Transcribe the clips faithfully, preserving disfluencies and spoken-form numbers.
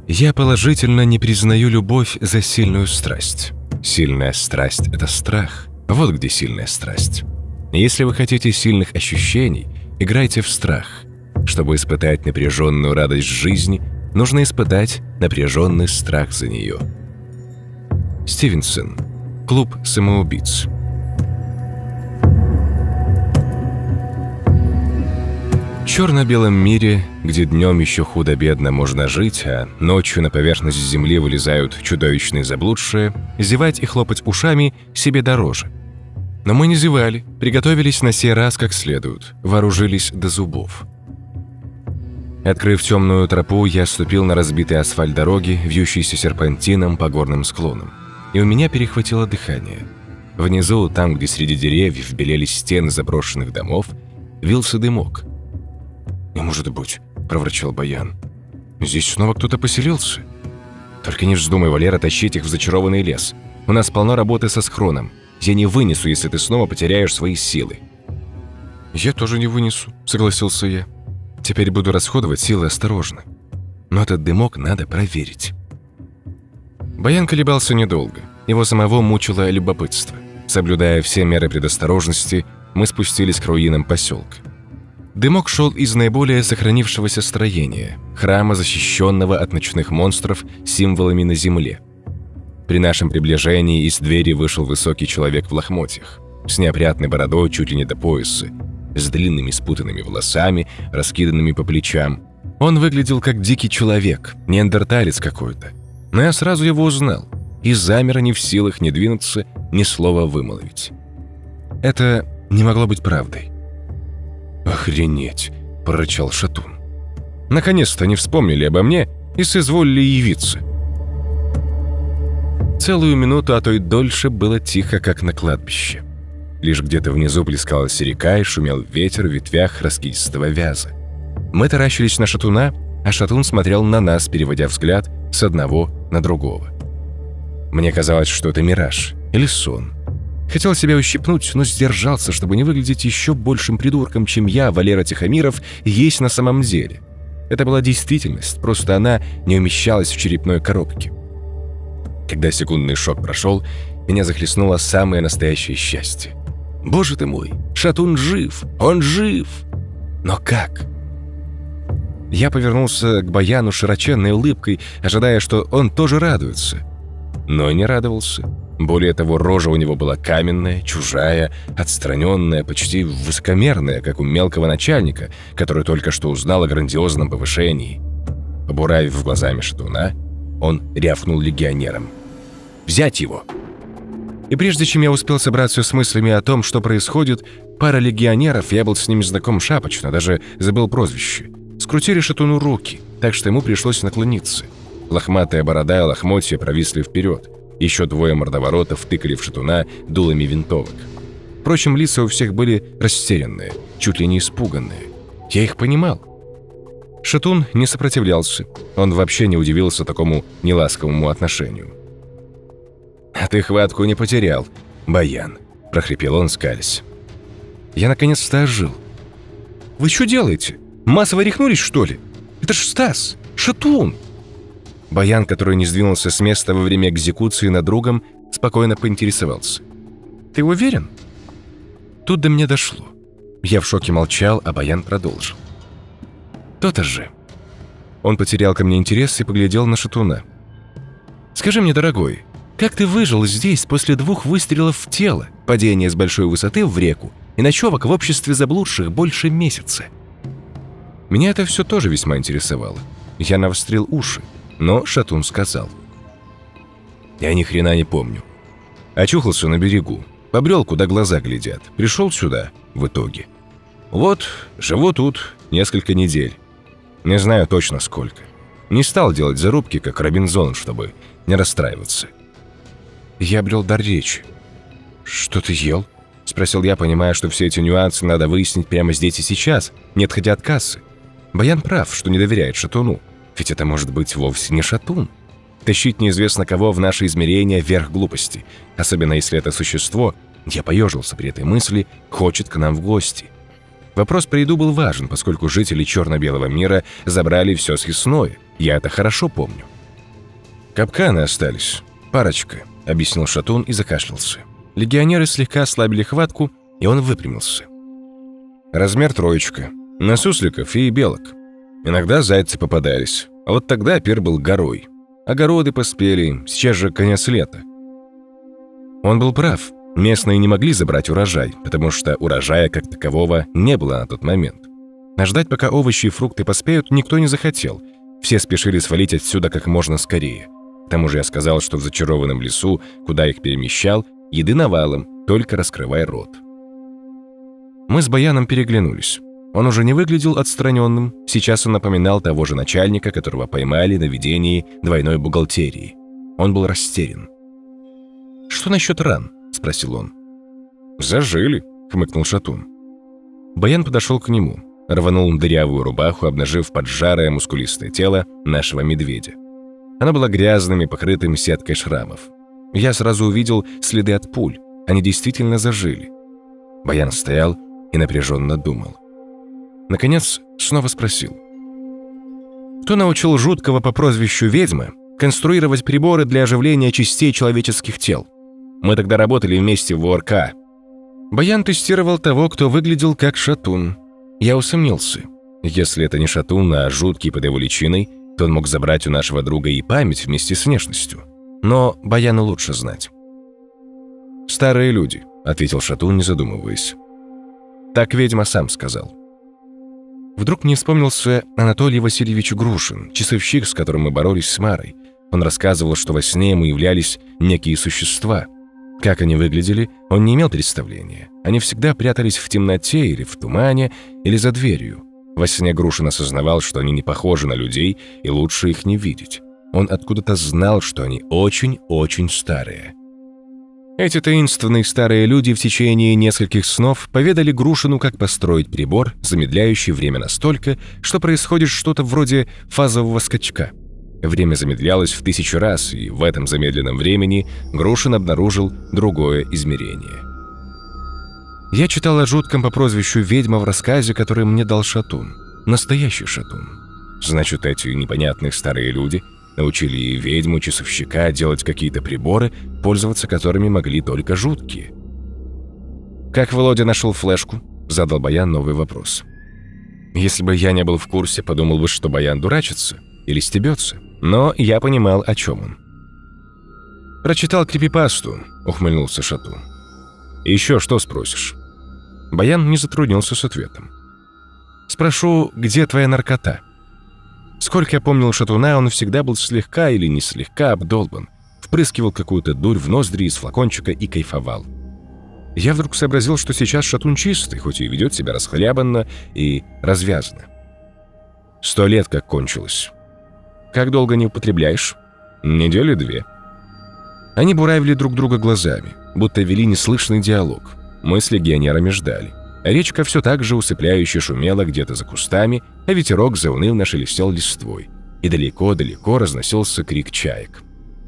Я положительно не признаю любовь за сильную страсть. Сильная страсть – это страх. Вот где сильная страсть. Если вы хотите сильных ощущений, играйте в страх. Чтобы испытать напряженную радость жизни, нужно испытать напряженный страх за нее. Стивенсон. Клуб самоубийц. В черно-белом мире, где днем еще худо-бедно можно жить, а ночью на поверхность земли вылезают чудовищные заблудшие, зевать и хлопать ушами себе дороже. Но мы не зевали, приготовились на сей раз как следует, вооружились до зубов. Открыв темную тропу, я ступил на разбитый асфальт дороги, вьющийся серпантином по горным склонам, и у меня перехватило дыхание. Внизу, там, где среди деревьев белели стены заброшенных домов, вился дымок. «Не может быть», — проворчал Баян. «Здесь снова кто-то поселился. Только не вздумай, Валера, тащить их в зачарованный лес. У нас полно работы со схроном. Я не вынесу, если ты снова потеряешь свои силы». «Я тоже не вынесу», — согласился я. «Теперь буду расходовать силы осторожно. Но этот дымок надо проверить». Баян колебался недолго. Его самого мучило любопытство. Соблюдая все меры предосторожности, мы спустились к руинам поселка. Дымок шел из наиболее сохранившегося строения – храма, защищенного от ночных монстров символами на земле. При нашем приближении из двери вышел высокий человек в лохмотьях, с неопрятной бородой чуть ли не до пояса, с длинными спутанными волосами, раскиданными по плечам. Он выглядел как дикий человек, неандерталец какой-то. Но я сразу его узнал и замер, не в силах ни двинуться, ни слова вымолвить. Это не могло быть правдой. «Охренеть!» – прорычал Шатун. «Наконец-то они вспомнили обо мне и соизволили явиться». Целую минуту, а то и дольше, было тихо, как на кладбище. Лишь где-то внизу плескалась река и шумел ветер в ветвях раскидистого вяза. Мы таращились на Шатуна, а Шатун смотрел на нас, переводя взгляд с одного на другого. Мне казалось, что это мираж или сон. Хотел себя ущипнуть, но сдержался, чтобы не выглядеть еще большим придурком, чем я, Валера Тихомиров, есть на самом деле. Это была действительность, просто она не умещалась в черепной коробке. Когда секундный шок прошел, меня захлестнуло самое настоящее счастье. Боже ты мой, Шатун жив, он жив! Но как? Я повернулся к Баяну широченной улыбкой, ожидая, что он тоже радуется. Но не радовался. Более того, рожа у него была каменная, чужая, отстраненная, почти высокомерная, как у мелкого начальника, который только что узнал о грандиозном повышении. Побуравив глазами Шатуна, он рявкнул легионерам: «Взять его!» И прежде чем я успел собраться с мыслями о том, что происходит, пара легионеров, я был с ними знаком шапочно, даже забыл прозвище, скрутили Шатуну руки, так что ему пришлось наклониться. Лохматая борода и лохмотья провисли вперед. Еще двое мордоворотов тыкали в Шатуна дулами винтовок. Впрочем, лица у всех были растерянные, чуть ли не испуганные. Я их понимал. Шатун не сопротивлялся. Он вообще не удивился такому неласковому отношению. «А ты хватку не потерял, Баян», – прохрипел он, скались. Я наконец-то ожил. «Вы что делаете? Массово рехнулись, что ли? Это ж Стас! Шатун!» Баян, который не сдвинулся с места во время экзекуции над другом, спокойно поинтересовался: «Ты уверен?» Тут до меня дошло. Я в шоке молчал, а Баян продолжил: «То-то же». Он потерял ко мне интерес и поглядел на Шатуна. «Скажи мне, дорогой, как ты выжил здесь после двух выстрелов в тело, падения с большой высоты в реку и ночевок в обществе заблудших больше месяца?» Меня это все тоже весьма интересовало. Я навострил уши, но Шатун сказал: «Я ни хрена не помню. Очухался на берегу, побрел, куда глаза глядят, пришел сюда в итоге. Вот, живу тут несколько недель. Не знаю точно сколько. Не стал делать зарубки, как Робинзон, чтобы не расстраиваться». Я обрел дар речи. «Что ты ел?» – спросил я, понимая, что все эти нюансы надо выяснить прямо здесь и сейчас, не отходя от кассы. Баян прав, что не доверяет Шатуну. Ведь это может быть вовсе не Шатун. Тащить неизвестно кого в наше измерение верх глупости, особенно если это существо, я поежился при этой мысли, хочет к нам в гости. Вопрос про еду был важен, поскольку жители черно-белого мира забрали все съестное, я это хорошо помню. «Капканы остались. Парочка», — объяснил Шатун и закашлялся. Легионеры слегка ослабили хватку, и он выпрямился. «Размер троечка. На сусликов и белок. Иногда зайцы попадались. А вот тогда пир был горой. Огороды поспели, сейчас же конец лета». Он был прав. Местные не могли забрать урожай, потому что урожая как такового не было на тот момент. А ждать, пока овощи и фрукты поспеют, никто не захотел. Все спешили свалить отсюда как можно скорее. К тому же я сказал, что в зачарованном лесу, куда их перемещал, еды навалом, только раскрывай рот. Мы с Баяном переглянулись. Он уже не выглядел отстраненным, сейчас он напоминал того же начальника, которого поймали на ведении двойной бухгалтерии. Он был растерян. «Что насчет ран?» — спросил он. «Зажили», — хмыкнул Шатун. Баян подошел к нему, рванул дырявую рубаху, обнажив поджарое мускулистое тело нашего медведя. Оно было грязным и покрытым сеткой шрамов. Я сразу увидел следы от пуль, они действительно зажили. Баян стоял и напряженно думал. Наконец, снова спросил. «Кто научил жуткого по прозвищу ведьма конструировать приборы для оживления частей человеческих тел? Мы тогда работали вместе в ОРК». Баян тестировал того, кто выглядел как Шатун. Я усомнился. Если это не Шатун, а жуткий под его личиной, то он мог забрать у нашего друга и память вместе с внешностью. Но Баяну лучше знать. «Старые люди», — ответил Шатун, не задумываясь. «Так ведьма сам сказал». Вдруг мне вспомнился Анатолий Васильевич Грушин, часовщик, с которым мы боролись с Марой. Он рассказывал, что во сне мы являлись некие существа. Как они выглядели, он не имел представления. Они всегда прятались в темноте или в тумане, или за дверью. Во сне Грушин осознавал, что они не похожи на людей, и лучше их не видеть. Он откуда-то знал, что они очень-очень старые. Эти таинственные старые люди в течение нескольких снов поведали Грушину, как построить прибор, замедляющий время настолько, что происходит что-то вроде фазового скачка. Время замедлялось в тысячу раз, и в этом замедленном времени Грушин обнаружил другое измерение. Я читал о жутком по прозвищу ведьма в рассказе, который мне дал Шатун. Настоящий Шатун. Значит, эти непонятные старые люди научили и ведьму, часовщика делать какие-то приборы, пользоваться которыми могли только жуткие. «Как Володя нашел флешку?» — задал Баян новый вопрос. Если бы я не был в курсе, подумал бы, что Баян дурачится или стебется. Но я понимал, о чем он. «Прочитал крипипасту», — ухмыльнулся Шатун. «Еще что спросишь?» Баян не затруднился с ответом. «Спрошу, где твоя наркота?» Сколько я помнил Шатуна, он всегда был слегка или не слегка обдолбан, впрыскивал какую-то дурь в ноздри из флакончика и кайфовал. Я вдруг сообразил, что сейчас Шатун чистый, хоть и ведет себя расхлябанно и развязно. «Сто лет как кончилось». «Как долго не употребляешь?» «Недели две». Они буравили друг друга глазами, будто вели неслышный диалог. Мы с легионерами ждали. Речка все так же усыпляюще шумела где-то за кустами, а ветерок заунывно шелестел листвой, и далеко-далеко разносился крик чаек.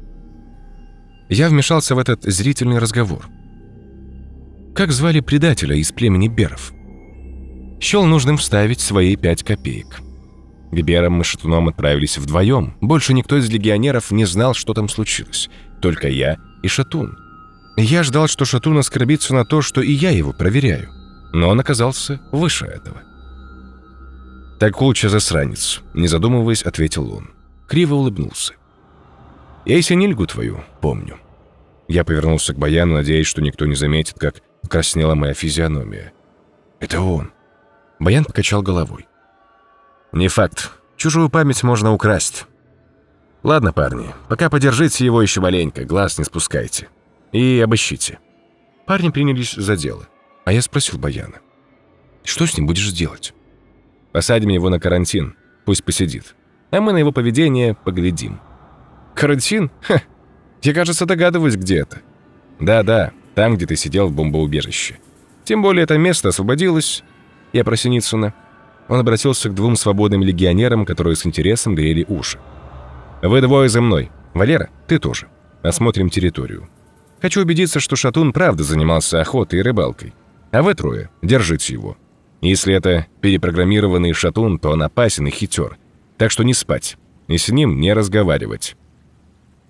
Я вмешался в этот зрительный разговор. Как звали предателя из племени беров? Счел нужным вставить свои пять копеек. К берам мы с Шатуном отправились вдвоем, больше никто из легионеров не знал, что там случилось, только я и Шатун. Я ждал, что Шатун оскорбится на то, что и я его проверяю. Но он оказался выше этого. «Так лучше засранец», — не задумываясь, ответил он. Криво улыбнулся. «Я и синильгу твою помню». Я повернулся к Баяну, надеясь, что никто не заметит, как краснела моя физиономия. «Это он». Баян покачал головой. «Не факт. Чужую память можно украсть. Ладно, парни, пока подержите его еще маленько, глаз не спускайте. И обыщите». Парни принялись за дело. А я спросил Баяна: «Что с ним будешь делать?» «Посадим его на карантин, пусть посидит. А мы на его поведение поглядим». «Карантин? Ха! Я, кажется, догадываюсь, где это». «Да-да, там, где ты сидел в бомбоубежище. Тем более это место освободилось». Я про Синицына. Он обратился к двум свободным легионерам, которые с интересом грели уши. «Вы двое за мной. Валера, ты тоже. Осмотрим территорию. Хочу убедиться, что Шатун правда занимался охотой и рыбалкой. А вы трое держите его. Если это перепрограммированный Шатун, то он опасен и хитер. Так что не спать, и с ним не разговаривать».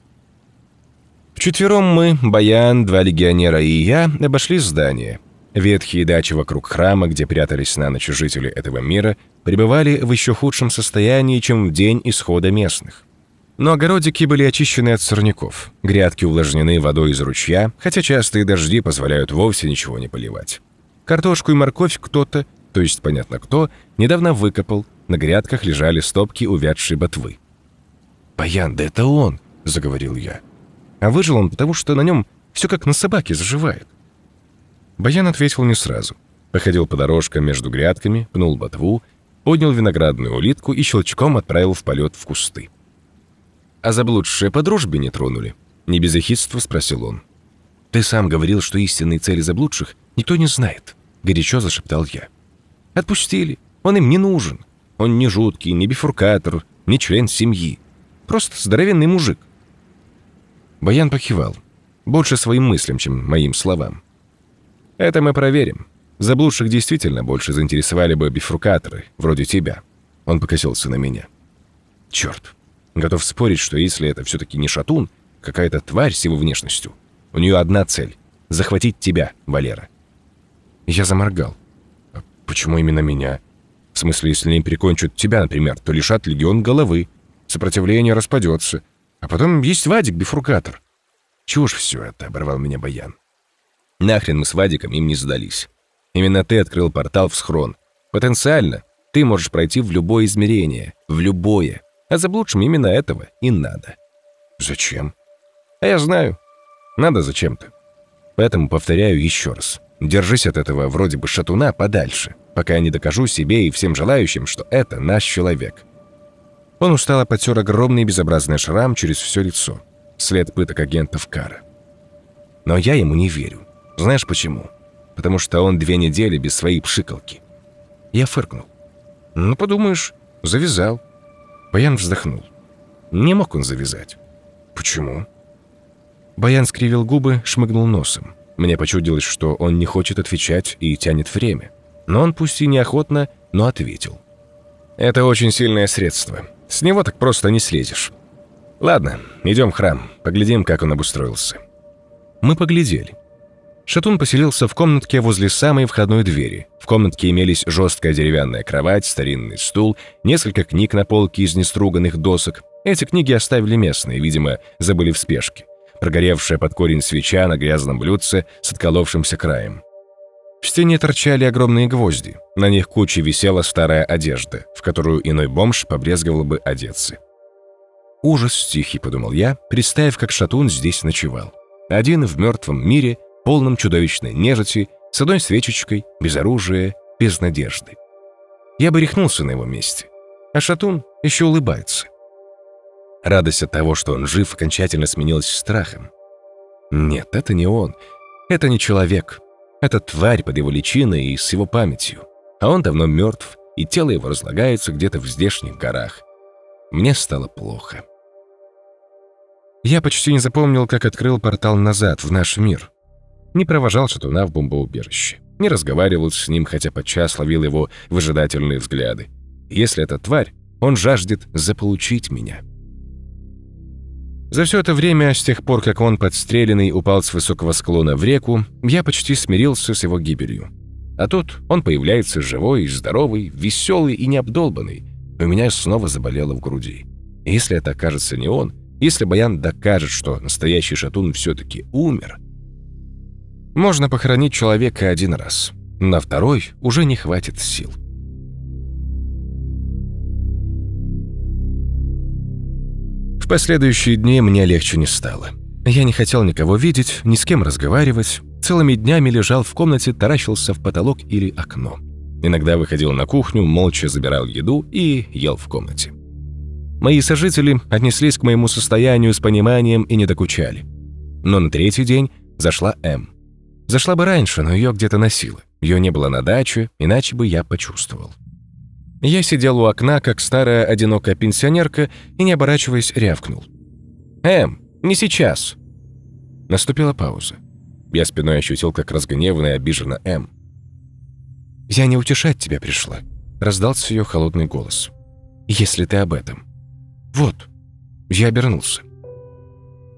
Вчетвером мы, Баян, два легионера и я, обошли здание. Ветхие дачи вокруг храма, где прятались на ночь жители этого мира, пребывали в еще худшем состоянии, чем в день исхода местных. Но огородики были очищены от сорняков, грядки увлажнены водой из ручья, хотя частые дожди позволяют вовсе ничего не поливать. Картошку и морковь кто-то, то есть понятно кто, недавно выкопал, на грядках лежали стопки увядшей ботвы. «Баян, да это он!» — заговорил я. А выжил он, потому что на нем все как на собаке заживает. Баян ответил не сразу. Походил по дорожкам между грядками, пнул ботву, поднял виноградную улитку и щелчком отправил в полет в кусты. «А заблудшие по дружбе не тронули?» — не без ехидства спросил он. «Ты сам говорил, что истинные цели заблудших никто не знает», — горячо зашептал я. «Отпустили. Он им не нужен. Он не жуткий, не бифуркатор, не член семьи. Просто здоровенный мужик». Баян покивал. Больше своим мыслям, чем моим словам. «Это мы проверим. Заблудших действительно больше заинтересовали бы бифуркаторы, вроде тебя». Он покосился на меня. «Черт. Готов спорить, что если это все-таки не шатун, какая-то тварь с его внешностью, у нее одна цель — захватить тебя, Валера». Я заморгал. «А почему именно меня? В смысле, если они прикончат тебя, например, то лишат легион головы, сопротивление распадется, а потом есть Вадик-бифуркатор». «Чушь все это», — оборвал меня Баян. «Нахрен мы с Вадиком им не сдались. Именно ты открыл портал в схрон. Потенциально ты можешь пройти в любое измерение, в любое. А заблудшим именно этого и надо». «Зачем?» «А я знаю. Надо зачем-то. Поэтому повторяю еще раз. Держись от этого вроде бы шатуна подальше, пока я не докажу себе и всем желающим, что это наш человек». Он устало потер огромный безобразный шрам через все лицо. След пыток агентов Кара. Но я ему не верю. Знаешь почему? Потому что он две недели без своей пшикалки. Я фыркнул. «Ну, подумаешь, завязал». Баян вздохнул. Не мог он завязать. «Почему?» Баян скривил губы, шмыгнул носом. Мне почудилось, что он не хочет отвечать и тянет время. Но он пусть и неохотно, но ответил. «Это очень сильное средство. С него так просто не слезешь. Ладно, идем в храм, поглядим, как он обустроился». Мы поглядели. Шатун поселился в комнатке возле самой входной двери. В комнатке имелись жесткая деревянная кровать, старинный стул, несколько книг на полке из неструганных досок. Эти книги оставили местные, видимо, забыли в спешке. Прогоревшая под корень свеча на грязном блюдце с отколовшимся краем. В стене торчали огромные гвозди. На них кучей висела старая одежда, в которую иной бомж побрезговал бы одеться. «Ужас тихий», — подумал я, представив, как шатун здесь ночевал. Один в мертвом мире, полном чудовищной нежити, с одной свечечкой, без оружия, без надежды. Я бы рехнулся на его месте. А шатун еще улыбается. Радость от того, что он жив, окончательно сменилась страхом. Нет, это не он. Это не человек. Это тварь под его личиной и с его памятью. А он давно мертв, и тело его разлагается где-то в здешних горах. Мне стало плохо. Я почти не запомнил, как открыл портал назад, в наш мир. Не провожал шатуна в бомбоубежище. Не разговаривал с ним, хотя подчас ловил его выжидательные взгляды. Если это тварь, он жаждет заполучить меня. За все это время, с тех пор, как он подстреленный упал с высокого склона в реку, я почти смирился с его гибелью. А тут он появляется живой, здоровый, веселый и необдолбанный. У меня снова заболело в груди. И если это окажется не он, если Баян докажет, что настоящий шатун все-таки умер, можно похоронить человека один раз. На второй уже не хватит сил. В последующие дни мне легче не стало. Я не хотел никого видеть, ни с кем разговаривать. Целыми днями лежал в комнате, таращился в потолок или окно. Иногда выходил на кухню, молча забирал еду и ел в комнате. Мои сожители отнеслись к моему состоянию с пониманием и не докучали. Но на третий день зашла М. Зашла бы раньше, но ее где-то носило. Ее не было на даче, иначе бы я почувствовал. Я сидел у окна, как старая одинокая пенсионерка, и, не оборачиваясь, рявкнул. «Эм, не сейчас!» Наступила пауза. Я спиной ощутил, как разгневанно и обижена М. «Я не утешать тебя пришла», — раздался ее холодный голос. «Если ты об этом». «Вот». Я обернулся.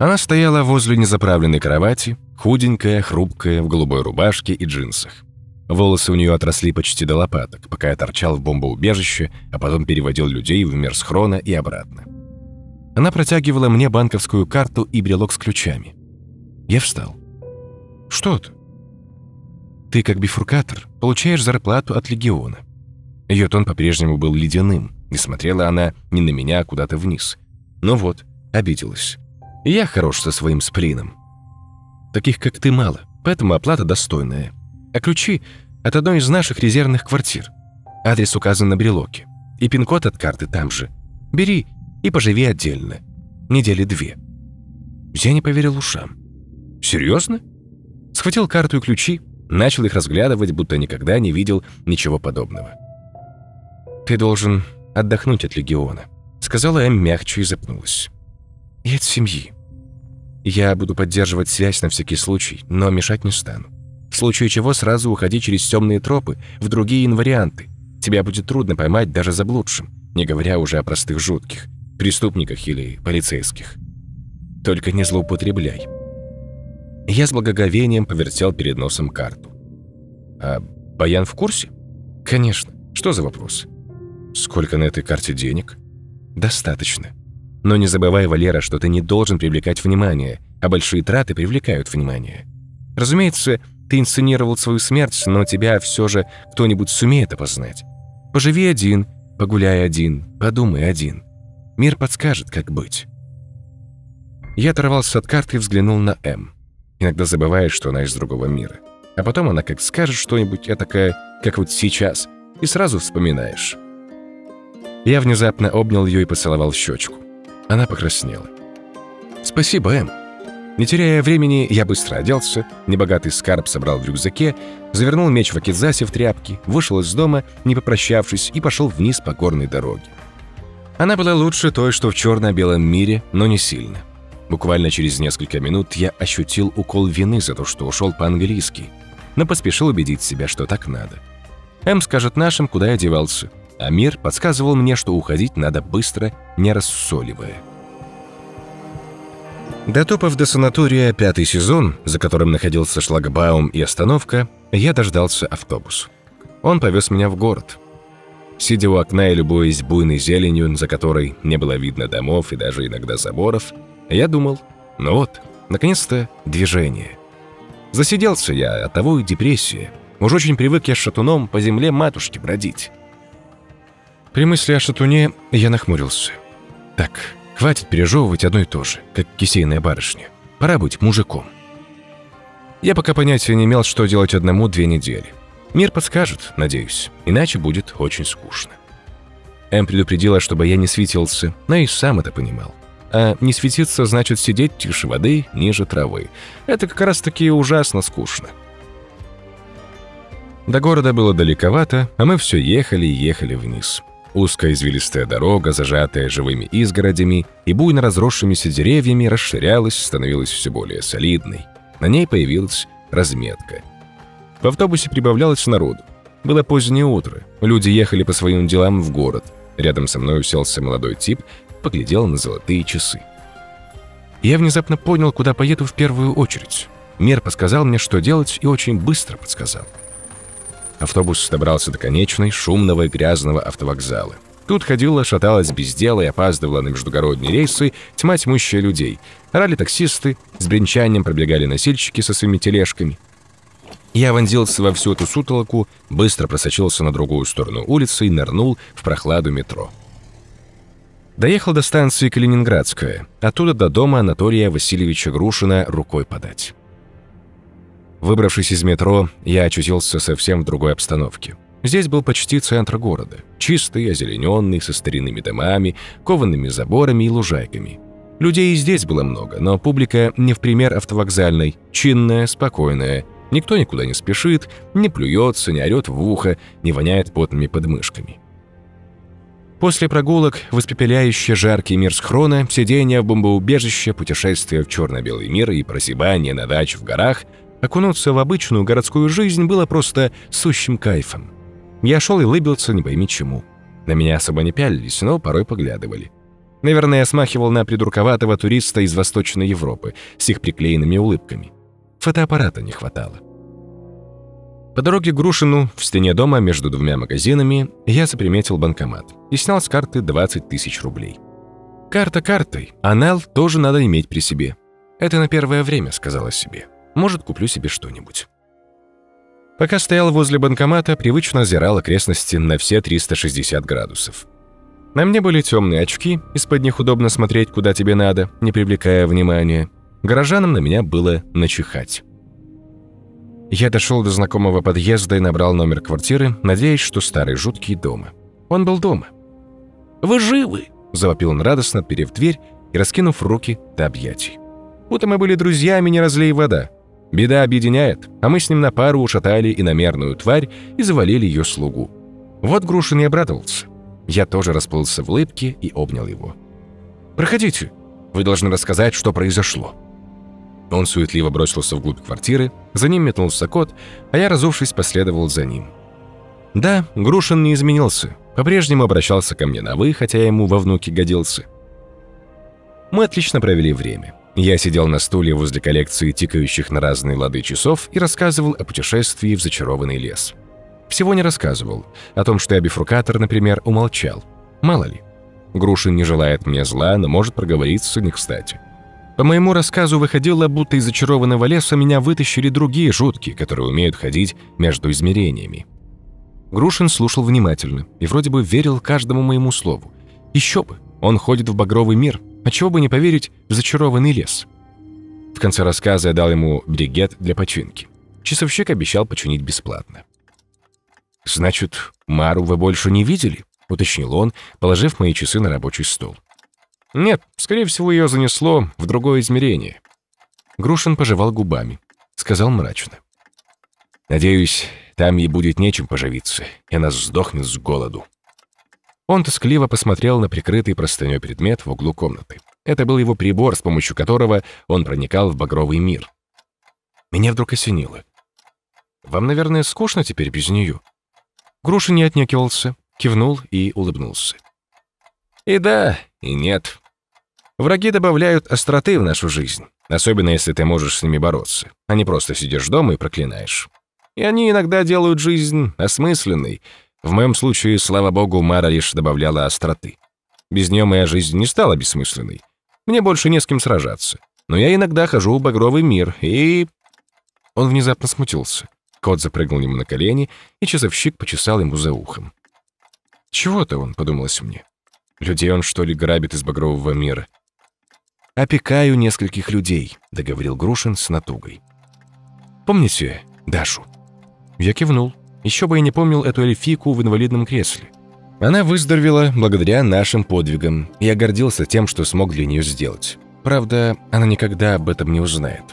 Она стояла возле незаправленной кровати, худенькая, хрупкая, в голубой рубашке и джинсах. Волосы у нее отросли почти до лопаток, пока я торчал в бомбоубежище, а потом переводил людей в мир схрона и обратно. Она протягивала мне банковскую карту и брелок с ключами. Я встал. «Что это?» «Ты, как бифуркатор, получаешь зарплату от легиона». Ее тон по-прежнему был ледяным, и смотрела она не на меня, а куда-то вниз. Ну вот, обиделась. И я хорош со своим сплином. Таких, как ты, мало, поэтому оплата достойная. А ключи от одной из наших резервных квартир. Адрес указан на брелоке. И пин-код от карты там же. Бери и поживи отдельно. Недели две. Я не поверил ушам. Серьезно? Схватил карту и ключи, начал их разглядывать, будто никогда не видел ничего подобного. «Ты должен отдохнуть от легиона», — сказала Эм мягче и запнулась. «И от семьи. Я буду поддерживать связь на всякий случай, но мешать не стану. В случае чего сразу уходи через темные тропы в другие инварианты. Тебя будет трудно поймать даже заблудшим, не говоря уже о простых жутких, преступниках или полицейских. Только не злоупотребляй». Я с благоговением повертел перед носом карту. «А Баян в курсе?» «Конечно. Что за вопрос?» «Сколько на этой карте денег?» «Достаточно. Но не забывай, Валера, что ты не должен привлекать внимание, а большие траты привлекают внимание. Разумеется, ты инсценировал свою смерть, но тебя все же кто-нибудь сумеет опознать. Поживи один, погуляй один, подумай один. Мир подскажет, как быть». Я оторвался от карты и взглянул на Эм. Иногда забываешь, что она из другого мира. А потом она как скажет что-нибудь этакое, как вот сейчас, и сразу вспоминаешь. Я внезапно обнял ее и поцеловал в щечку. Она покраснела. «Спасибо, Эм». Не теряя времени, я быстро оделся, небогатый скарб собрал в рюкзаке, завернул меч в акидзасе в тряпки, вышел из дома, не попрощавшись, и пошел вниз по горной дороге. Она была лучше той, что в черно-белом мире, но не сильно. Буквально через несколько минут я ощутил укол вины за то, что ушел по-английски, но поспешил убедить себя, что так надо. Эм скажет нашим, куда я девался, а мир подсказывал мне, что уходить надо быстро, не рассоливая. Дотопав до санатория пятый сезон, за которым находился шлагбаум и остановка, я дождался автобус. Он повез меня в город. Сидя у окна и любуясь буйной зеленью, за которой не было видно домов и даже иногда заборов, я думал, ну вот, наконец-то движение. Засиделся я, оттого и депрессия. Уж очень привык я с шатуном по земле матушки бродить. При мысли о шатуне я нахмурился. Так, хватит пережевывать одно и то же, как кисейная барышня. Пора быть мужиком. Я пока понятия не имел, что делать одному две недели. Мир подскажет, надеюсь, иначе будет очень скучно. Эм предупредила, чтобы я не светился, но и сам это понимал. А не светиться значит сидеть тише воды, ниже травы. Это как раз-таки ужасно скучно. До города было далековато, а мы все ехали и ехали вниз. Узкая извилистая дорога, зажатая живыми изгородями и буйно разросшимися деревьями, расширялась, становилась все более солидной. На ней появилась разметка. В автобусе прибавлялось народу. Было позднее утро, люди ехали по своим делам в город. Рядом со мной уселся молодой тип, поглядел на золотые часы. Я внезапно понял, куда поеду в первую очередь. Мир подсказал мне, что делать, и очень быстро подсказал. Автобус добрался до конечной, шумного и грязного автовокзала. Тут ходила, шаталась без дела и опаздывала на междугородние рейсы тьма тьмущая людей. Орали таксисты, с бренчанием пробегали носильщики со своими тележками. Я вонзился во всю эту сутолоку, быстро просочился на другую сторону улицы и нырнул в прохладу метро. Доехал до станции Калининградская, оттуда до дома Анатолия Васильевича Грушина рукой подать. Выбравшись из метро, я очутился совсем в другой обстановке. Здесь был почти центр города, чистый, озелененный, со старинными домами, коваными заборами и лужайками. Людей и здесь было много, но публика не в пример автовокзальной, чинная, спокойная. Никто никуда не спешит, не плюется, не орет в ухо, не воняет потными подмышками. После прогулок в испепеляющий жаркий мир схрона, сидения в бомбоубежище, путешествия в черно-белый мир и прозябание на даче в горах, окунуться в обычную городскую жизнь было просто сущим кайфом. Я шел и лыбился, не пойми чему. На меня особо не пялились, но порой поглядывали. Наверное, я смахивал на придурковатого туриста из Восточной Европы с их приклеенными улыбками. Фотоаппарата не хватало. По дороге к Грушину, в стене дома между двумя магазинами, я заприметил банкомат и снял с карты двадцать тысяч рублей. Карта картой, а нал тоже надо иметь при себе. Это на первое время, сказала себе. Может, куплю себе что-нибудь. Пока стоял возле банкомата, привычно озирал окрестности на все триста шестьдесят градусов. На мне были темные очки, из-под них удобно смотреть, куда тебе надо, не привлекая внимания. Горожанам на меня было начихать. Я дошел до знакомого подъезда и набрал номер квартиры, надеясь, что старый жуткий дома. Он был дома. «Вы живы?» – завопил он радостно, отперев дверь и раскинув руки до объятий. Будто мы были друзьями, не разлей вода. Беда объединяет, а мы с ним на пару ушатали иномерную тварь и завалили ее слугу. Вот Грушин и обрадовался. Я тоже расплылся в улыбке и обнял его. «Проходите. Вы должны рассказать, что произошло». Он суетливо бросился вглубь квартиры, за ним метнулся кот, а я, разувшись, последовал за ним. Да, Грушин не изменился, по-прежнему обращался ко мне на «вы», хотя я ему во внуки годился. Мы отлично провели время. Я сидел на стуле возле коллекции тикающих на разные лады часов и рассказывал о путешествии в зачарованный лес. Всего не рассказывал. О том, что я бифуркатор, например, умолчал. Мало ли. Грушин не желает мне зла, но может проговориться не кстати. По моему рассказу выходило, будто из зачарованного леса меня вытащили другие жутки, которые умеют ходить между измерениями. Грушин слушал внимательно и вроде бы верил каждому моему слову. Еще бы, он ходит в багровый мир, а чего бы не поверить в зачарованный лес. В конце рассказа я дал ему бригет для починки. Часовщик обещал починить бесплатно. «Значит, Мару вы больше не видели?» — уточнил он, положив мои часы на рабочий стол. «Нет, скорее всего, ее занесло в другое измерение». Грушин пожевал губами, сказал мрачно. «Надеюсь, там ей будет нечем поживиться, и она сдохнет с голоду». Он тоскливо посмотрел на прикрытый простыней предмет в углу комнаты. Это был его прибор, с помощью которого он проникал в багровый мир. Меня вдруг осенило. «Вам, наверное, скучно теперь без нее?» Грушин не отнекивался, кивнул и улыбнулся. «И да, и нет. Враги добавляют остроты в нашу жизнь, особенно если ты можешь с ними бороться, а не просто сидишь дома и проклинаешь. И они иногда делают жизнь осмысленной. В моем случае, слава богу, Мара лишь добавляла остроты. Без нее моя жизнь не стала бессмысленной. Мне больше не с кем сражаться. Но я иногда хожу в багровый мир, и...» Он внезапно смутился. Кот запрыгнул ему на колени, и часовщик почесал ему за ухом. «Чего-то он», — подумалось мне. «Людей он, что ли, грабит из багрового мира?» «Опекаю нескольких людей», — договорил Грушин с натугой. «Помните Дашу?» Я кивнул. Еще бы я не помнил эту эльфийку в инвалидном кресле. Она выздоровела благодаря нашим подвигам, и я гордился тем, что смог для нее сделать. Правда, она никогда об этом не узнает.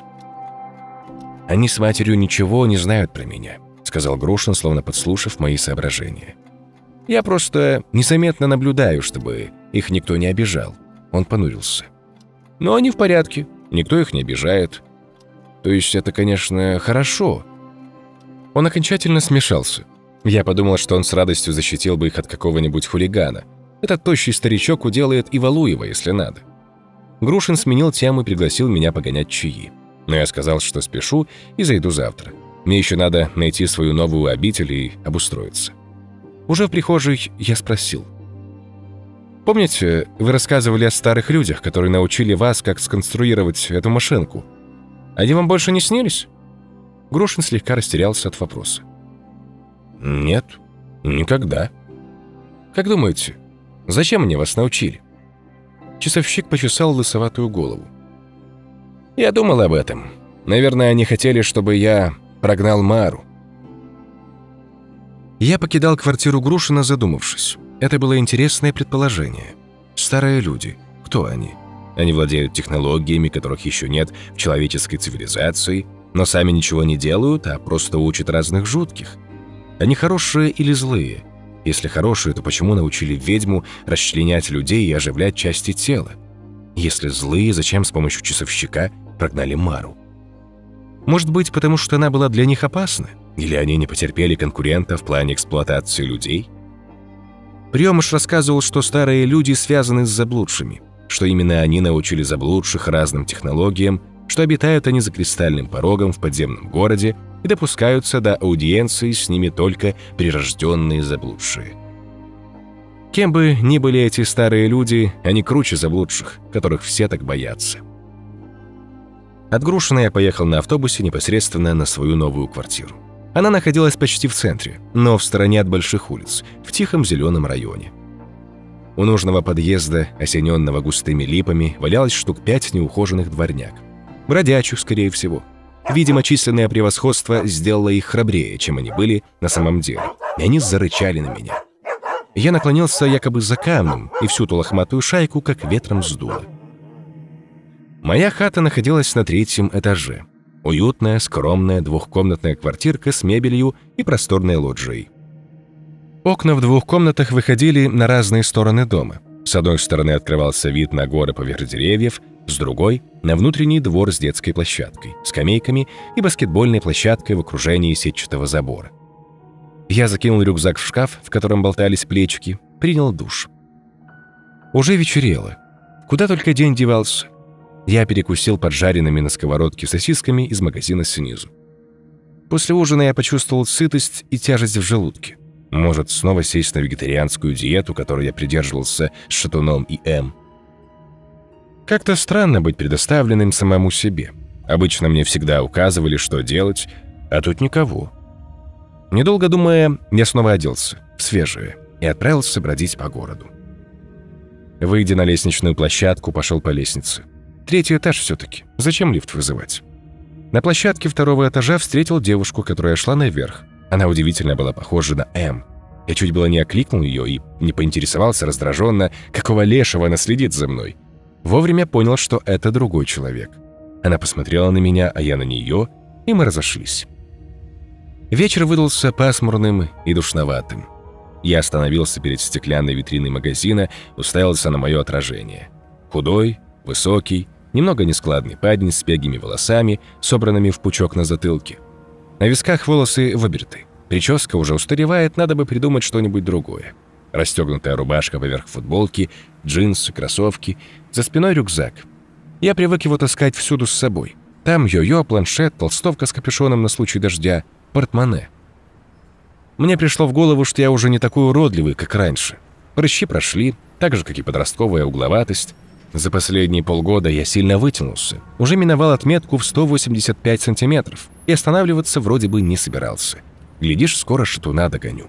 «Они с матерью ничего не знают про меня», — сказал Грушин, словно подслушав мои соображения. «Я просто незаметно наблюдаю, чтобы их никто не обижал». Он понурился. «Но они в порядке, никто их не обижает. То есть это, конечно, хорошо». Он окончательно смешался. Я подумал, что он с радостью защитил бы их от какого-нибудь хулигана. Этот тощий старичок уделает и Валуева, если надо. Грушин сменил тему и пригласил меня погонять чаи. Но я сказал, что спешу и зайду завтра. Мне еще надо найти свою новую обитель и обустроиться. Уже в прихожей я спросил. «Помните, вы рассказывали о старых людях, которые научили вас, как сконструировать эту машинку? Они вам больше не снились?» Грушин слегка растерялся от вопроса. «Нет, никогда». «Как думаете, зачем они вас научили?» Часовщик почесал лысоватую голову. «Я думал об этом. Наверное, они хотели, чтобы я прогнал Мару». Я покидал квартиру Грушина, задумавшись. Это было интересное предположение. Старые люди. Кто они? Они владеют технологиями, которых еще нет в человеческой цивилизации, но сами ничего не делают, а просто учат разных жутких. Они хорошие или злые? Если хорошие, то почему научили ведьму расчленять людей и оживлять части тела? Если злые, зачем с помощью часовщика прогнали Мару? Может быть, потому что она была для них опасна? Или они не потерпели конкурента в плане эксплуатации людей? Приемыш рассказывал, что старые люди связаны с заблудшими, что именно они научили заблудших разным технологиям, что обитают они за кристальным порогом в подземном городе и допускаются до аудиенции с ними только прирожденные заблудшие. Кем бы ни были эти старые люди, они круче заблудших, которых все так боятся. От Грушина я поехал на автобусе непосредственно на свою новую квартиру. Она находилась почти в центре, но в стороне от больших улиц, в тихом зеленом районе. У нужного подъезда, осененного густыми липами, валялось штук пять неухоженных дворняк. Бродячих, скорее всего. Видимо, численное превосходство сделало их храбрее, чем они были на самом деле, и они зарычали на меня. Я наклонился якобы за камнем, и всю ту лохматую шайку как ветром сдуло. Моя хата находилась на третьем этаже. Уютная, скромная двухкомнатная квартирка с мебелью и просторной лоджией. Окна в двух комнатах выходили на разные стороны дома. С одной стороны открывался вид на горы поверх деревьев, с другой — на внутренний двор с детской площадкой, скамейками и баскетбольной площадкой в окружении сетчатого забора. Я закинул рюкзак в шкаф, в котором болтались плечики, принял душ. Уже вечерело. Куда только день девался. Я перекусил поджаренными на сковородке сосисками из магазина снизу. После ужина я почувствовал сытость и тяжесть в желудке. Может, снова сесть на вегетарианскую диету, которой я придерживался с Шатуном и М. Как-то странно быть предоставленным самому себе. Обычно мне всегда указывали, что делать, а тут никого. Недолго думая, я снова оделся в свежее и отправился бродить по городу. Выйдя на лестничную площадку, пошел по лестнице. Третий этаж все-таки. Зачем лифт вызывать? На площадке второго этажа встретил девушку, которая шла наверх. Она удивительно была похожа на М. Я чуть было не окликнул ее и не поинтересовался раздраженно, какого лешего она следит за мной. Вовремя понял, что это другой человек. Она посмотрела на меня, а я на нее, и мы разошлись. Вечер выдался пасмурным и душноватым. Я остановился перед стеклянной витриной магазина, уставился на мое отражение. Худой, высокий, немного нескладный парень с пегими волосами, собранными в пучок на затылке. На висках волосы выбриты. Прическа уже устаревает, надо бы придумать что-нибудь другое. Расстегнутая рубашка поверх футболки, джинсы, кроссовки, за спиной рюкзак. Я привык его таскать всюду с собой. Там йо-йо, планшет, толстовка с капюшоном на случай дождя, портмоне. Мне пришло в голову, что я уже не такой уродливый, как раньше. Прыщи прошли, так же, как и подростковая угловатость. За последние полгода я сильно вытянулся, уже миновал отметку в сто восемьдесят пять сантиметров и останавливаться вроде бы не собирался. Глядишь, скоро Шатуна догоню.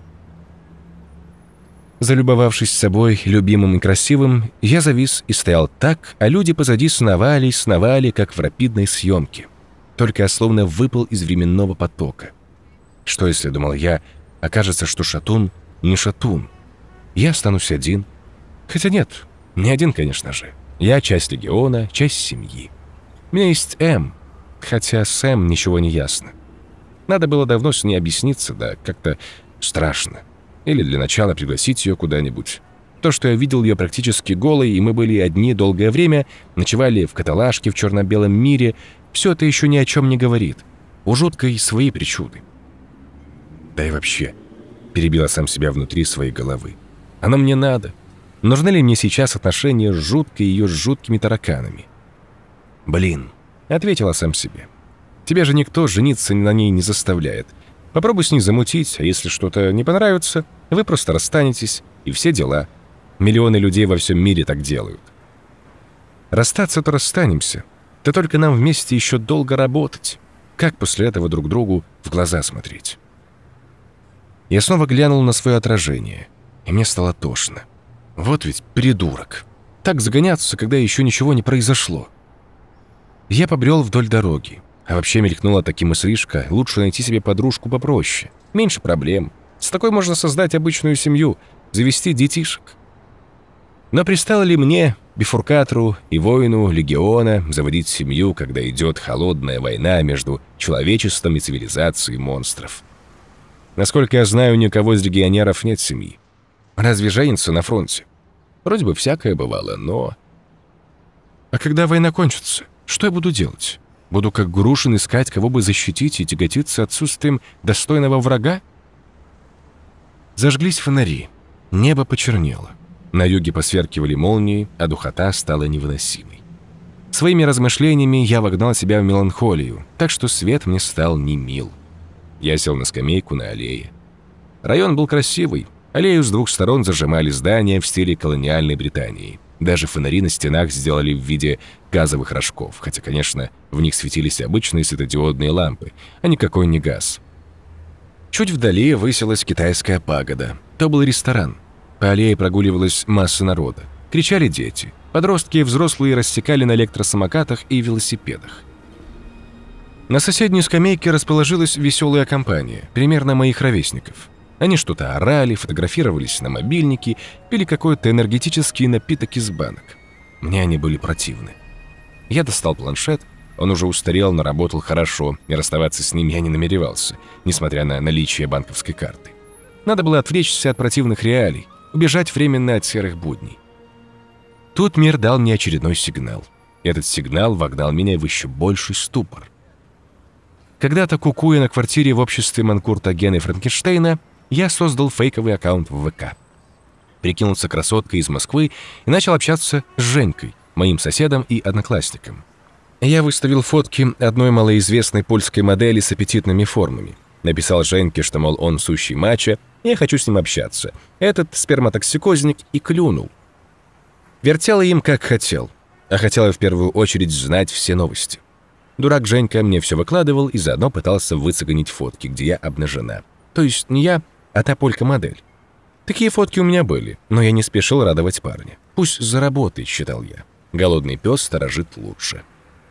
Залюбовавшись собой, любимым и красивым, я завис и стоял так, а люди позади сновали и сновали, как в рапидной съемке. Только я словно выпал из временного потока. Что если, думал я, окажется, что Шатун не Шатун? Я останусь один. Хотя нет, не один, конечно же. Я часть легиона, часть семьи. У меня есть М, хотя с М ничего не ясно. Надо было давно с ней объясниться, да как-то страшно. Или для начала пригласить ее куда-нибудь. То, что я видел ее практически голой, и мы были одни долгое время, ночевали в каталажке в черно-белом мире, все это еще ни о чем не говорит. У жуткой свои причуды. Да и вообще, перебила сам себя внутри своей головы. Оно мне надо. Нужны ли мне сейчас отношения с жуткой ее с жуткими тараканами? Блин, ответила сам себе. Тебя же никто жениться на ней не заставляет. Попробуй с ней замутить, а если что-то не понравится, вы просто расстанетесь, и все дела. Миллионы людей во всем мире так делают. Расстаться-то расстанемся. Да только нам вместе еще долго работать. Как после этого друг другу в глаза смотреть? Я снова глянул на свое отражение, и мне стало тошно. Вот ведь придурок. Так загоняться, когда еще ничего не произошло. Я побрел вдоль дороги. А вообще мелькнула таки мыслишка, лучше найти себе подружку попроще. Меньше проблем. С такой можно создать обычную семью, завести детишек. Но пристало ли мне, бифуркатору и воину легиона, заводить семью, когда идет холодная война между человечеством и цивилизацией монстров? Насколько я знаю, ни у кого из легионеров нет семьи. Разве женятся на фронте? Вроде бы всякое бывало, но... А когда война кончится, что я буду делать? Буду как Грушин искать, кого бы защитить и тяготиться отсутствием достойного врага? Зажглись фонари. Небо почернело. На юге посверкивали молнии, а духота стала невыносимой. Своими размышлениями я вогнал себя в меланхолию, так что свет мне стал не мил. Я сел на скамейку на аллее. Район был красивый. Аллею с двух сторон зажимали здания в стиле колониальной Британии. Даже фонари на стенах сделали в виде газовых рожков, хотя, конечно, в них светились обычные светодиодные лампы, а никакой не газ. Чуть вдали высилась китайская пагода. То был ресторан. По аллее прогуливалась масса народа. Кричали дети. Подростки и взрослые рассекали на электросамокатах и велосипедах. На соседней скамейке расположилась веселая компания, примерно моих ровесников. Они что-то орали, фотографировались на мобильнике, пили какой-то энергетический напиток из банок. Мне они были противны. Я достал планшет, он уже устарел, но работал хорошо, и расставаться с ним я не намеревался, несмотря на наличие банковской карты. Надо было отвлечься от противных реалий, убежать временно от серых будней. Тут мир дал мне очередной сигнал. Этот сигнал вогнал меня в еще больший ступор. Когда-то, кукуя на квартире в обществе манкурта Гены Франкенштейна, я создал фейковый аккаунт в ВК. Прикинулся красоткой из Москвы и начал общаться с Женькой, моим соседом и одноклассником. Я выставил фотки одной малоизвестной польской модели с аппетитными формами. Написал Женьке, что, мол, он сущий мачо, и я хочу с ним общаться. Этот сперматоксикозник и клюнул. Вертел им как хотел, а хотел я в первую очередь знать все новости. Дурак Женька мне все выкладывал и заодно пытался выцегонить фотки, где я обнажена. То есть не я, а та полька-модель. Такие фотки у меня были, но я не спешил радовать парня. Пусть заработает, считал я. Голодный пес сторожит лучше.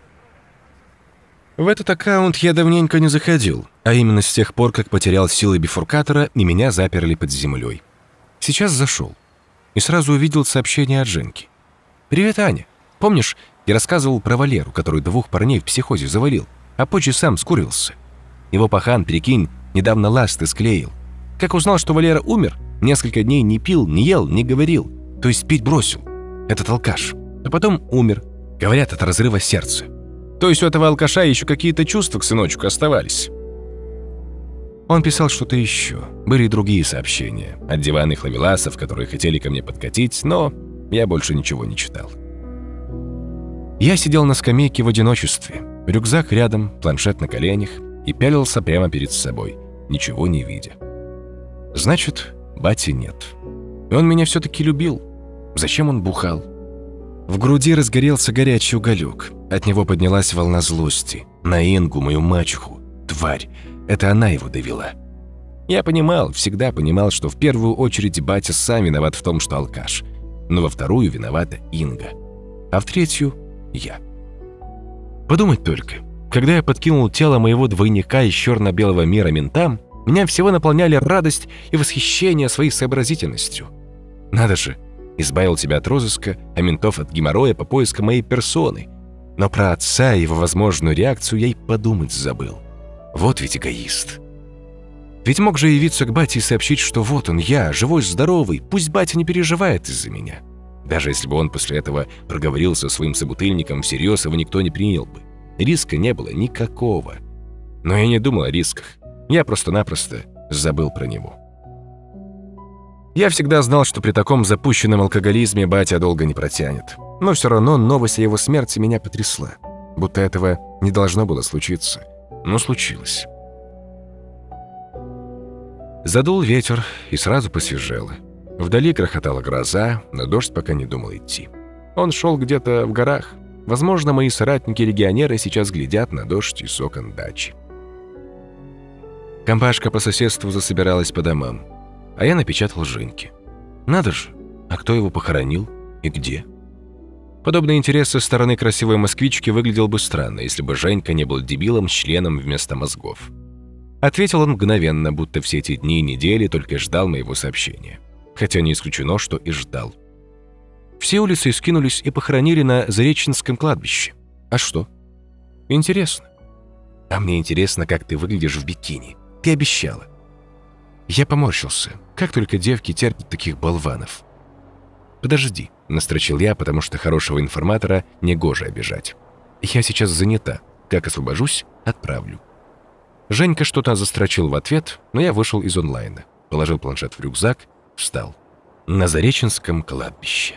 В этот аккаунт я давненько не заходил, а именно с тех пор, как потерял силы бифуркатора и меня заперли под землей. Сейчас зашел и сразу увидел сообщение от Женьки. «Привет, Аня. Помнишь, я рассказывал про Валеру, который двух парней в психозе завалил, а позже сам скурился? Его пахан, прикинь, недавно ласты склеил. Как узнал, что Валера умер, несколько дней не пил, не ел, не говорил. То есть пить бросил. Этот алкаш. А потом умер. Говорят, от разрыва сердца. То есть у этого алкаша еще какие-то чувства к сыночку оставались». Он писал что-то еще. Были и другие сообщения от диванных ловеласов, которые хотели ко мне подкатить, но я больше ничего не читал. Я сидел на скамейке в одиночестве. Рюкзак рядом, планшет на коленях и пялился прямо перед собой, ничего не видя. Значит, бати нет. И он меня все-таки любил. Зачем он бухал? В груди разгорелся горячий уголек. От него поднялась волна злости. На Ингу, мою мачеху. Тварь. Это она его довела. Я понимал, всегда понимал, что в первую очередь батя сам виноват в том, что алкаш. Но во вторую виновата Инга. А в третью — я. Подумать только. Когда я подкинул тело моего двойника из черно-белого мира ментам, меня всего наполняли радость и восхищение своей сообразительностью. Надо же, избавил тебя от розыска, а ментов от геморроя по поиску моей персоны. Но про отца и его возможную реакцию я и подумать забыл. Вот ведь эгоист. Ведь мог же явиться к бате и сообщить, что вот он, я, живой-здоровый, пусть батя не переживает из-за меня. Даже если бы он после этого проговорил со своим собутыльником всерьез, его никто не принял бы. Риска не было никакого. Но я не думал о рисках. Я просто-напросто забыл про него. Я всегда знал, что при таком запущенном алкоголизме батя долго не протянет. Но все равно новость о его смерти меня потрясла. Будто этого не должно было случиться. Но случилось. Задул ветер, и сразу посвежело. Вдали грохотала гроза, но дождь пока не думал идти. Он шел где-то в горах. Возможно, мои соратники-легионеры сейчас глядят на дождь из окон дачи. Компашка по соседству засобиралась по домам, а я напечатал Женьке. Надо же, а кто его похоронил и где? Подобный интерес со стороны красивой москвички выглядел бы странно, если бы Женька не был дебилом с членом вместо мозгов. Ответил он мгновенно, будто все эти дни и недели только ждал моего сообщения. Хотя не исключено, что и ждал. Все улицы скинулись и похоронили на Зареченском кладбище. А что? Интересно. А мне интересно, как ты выглядишь в бикини. Ты обещала. Я поморщился. Как только девки терпят таких болванов. «Подожди», — настрочил я, потому что хорошего информатора негоже обижать. «Я сейчас занята. Как освобожусь, отправлю». Женька что-то застрочил в ответ, но я вышел из онлайна, положил планшет в рюкзак, встал. на Зареченском кладбище.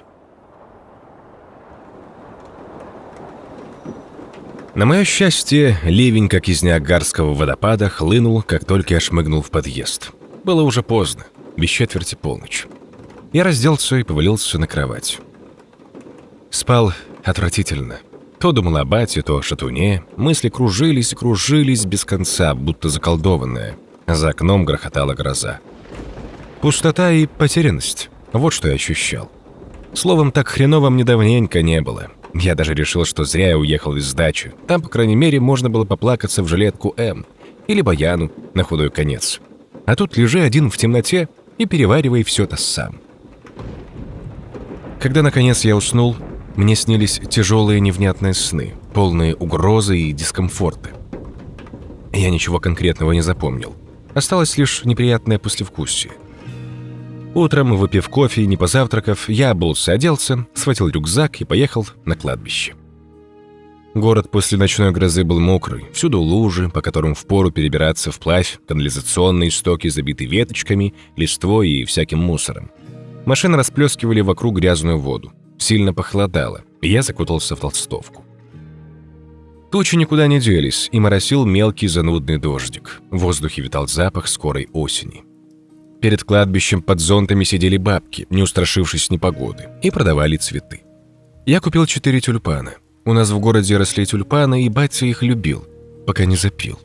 На мое счастье, ливень, как из Ниагарского водопада, хлынул, как только я шмыгнул в подъезд. Было уже поздно, без четверти полночь. Я разделся и повалился на кровать. Спал отвратительно. То думал о бате, то о шатуне. Мысли кружились и кружились без конца, будто заколдованная. За окном грохотала гроза. Пустота и потерянность. Вот что я ощущал. Словом, так хреново мне давненько не было. Я даже решил, что зря я уехал из дачи. Там, по крайней мере, можно было поплакаться в жилетку М. Или баяну на худой конец. А тут лежи один в темноте и переваривай все это сам. Когда, наконец, я уснул, мне снились тяжелые невнятные сны, полные угрозы и дискомфорта. Я ничего конкретного не запомнил. Осталось лишь неприятное послевкусие. Утром, выпив кофе и не позавтракав, я обулся, оделся, схватил рюкзак и поехал на кладбище. Город после ночной грозы был мокрый, всюду лужи, по которым впору перебираться вплавь, канализационные стоки забиты веточками, листвой и всяким мусором. Машины расплескивали вокруг грязную воду. Сильно похолодало, и я закутался в толстовку. Тучи никуда не делись, и моросил мелкий занудный дождик. В воздухе витал запах скорой осени. Перед кладбищем под зонтами сидели бабки, не устрашившись непогоды, и продавали цветы. Я купил четыре тюльпана. У нас в городе росли тюльпаны, и батя их любил, пока не запил.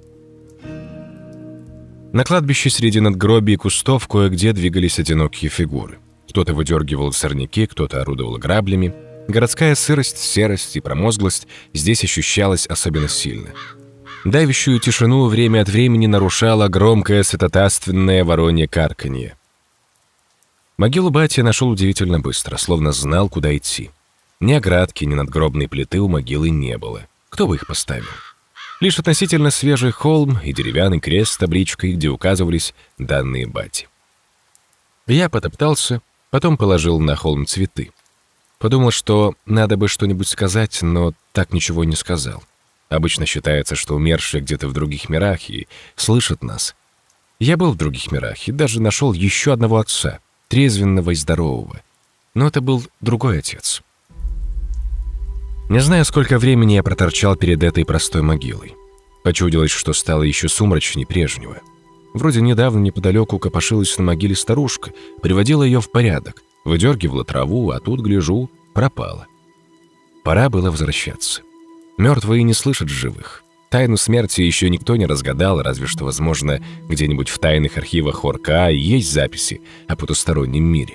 На кладбище среди надгробий и кустов кое-где двигались одинокие фигуры. Кто-то выдергивал сорняки, кто-то орудовал граблями. Городская сырость, серость и промозглость здесь ощущалась особенно сильно. Давящую тишину время от времени нарушало громкое святотатственное воронье карканье. Могилу бати нашел удивительно быстро, словно знал, куда идти. Ни оградки, ни надгробной плиты у могилы не было. Кто бы их поставил? Лишь относительно свежий холм и деревянный крест с табличкой, где указывались данные бати. Я потоптался, потом положил на холм цветы. Подумал, что надо бы что-нибудь сказать, но так ничего не сказал. Обычно считается, что умершие где-то в других мирах и слышат нас. Я был в других мирах и даже нашел еще одного отца, трезвенного и здорового. Но это был другой отец. Не знаю, сколько времени я проторчал перед этой простой могилой. Почудилось, что стало еще сумрачнее прежнего. Вроде недавно неподалеку копошилась на могиле старушка, приводила ее в порядок, выдергивала траву, а тут, гляжу, пропала. Пора было возвращаться. Мертвые не слышат живых. Тайну смерти еще никто не разгадал, разве что, возможно, где-нибудь в тайных архивах ОРК есть записи о потустороннем мире.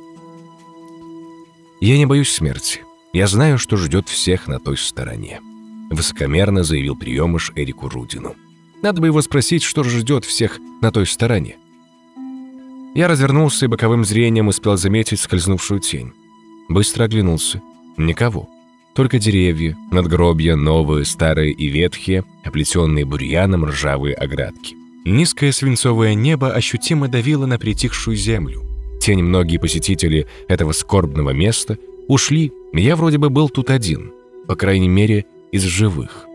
Я не боюсь смерти. Я знаю, что ждет всех на той стороне. Высокомерно заявил приемыш Эрику Рудину. Надо бы его спросить, что же ждет всех на той стороне. Я развернулся и боковым зрением успел заметить скользнувшую тень. Быстро оглянулся. Никого. Только деревья, надгробья, новые, старые и ветхие, оплетенные бурьяном ржавые оградки. Низкое свинцовое небо ощутимо давило на притихшую землю. Те немногие посетители этого скорбного места ушли, и я вроде бы был тут один, по крайней мере, из живых.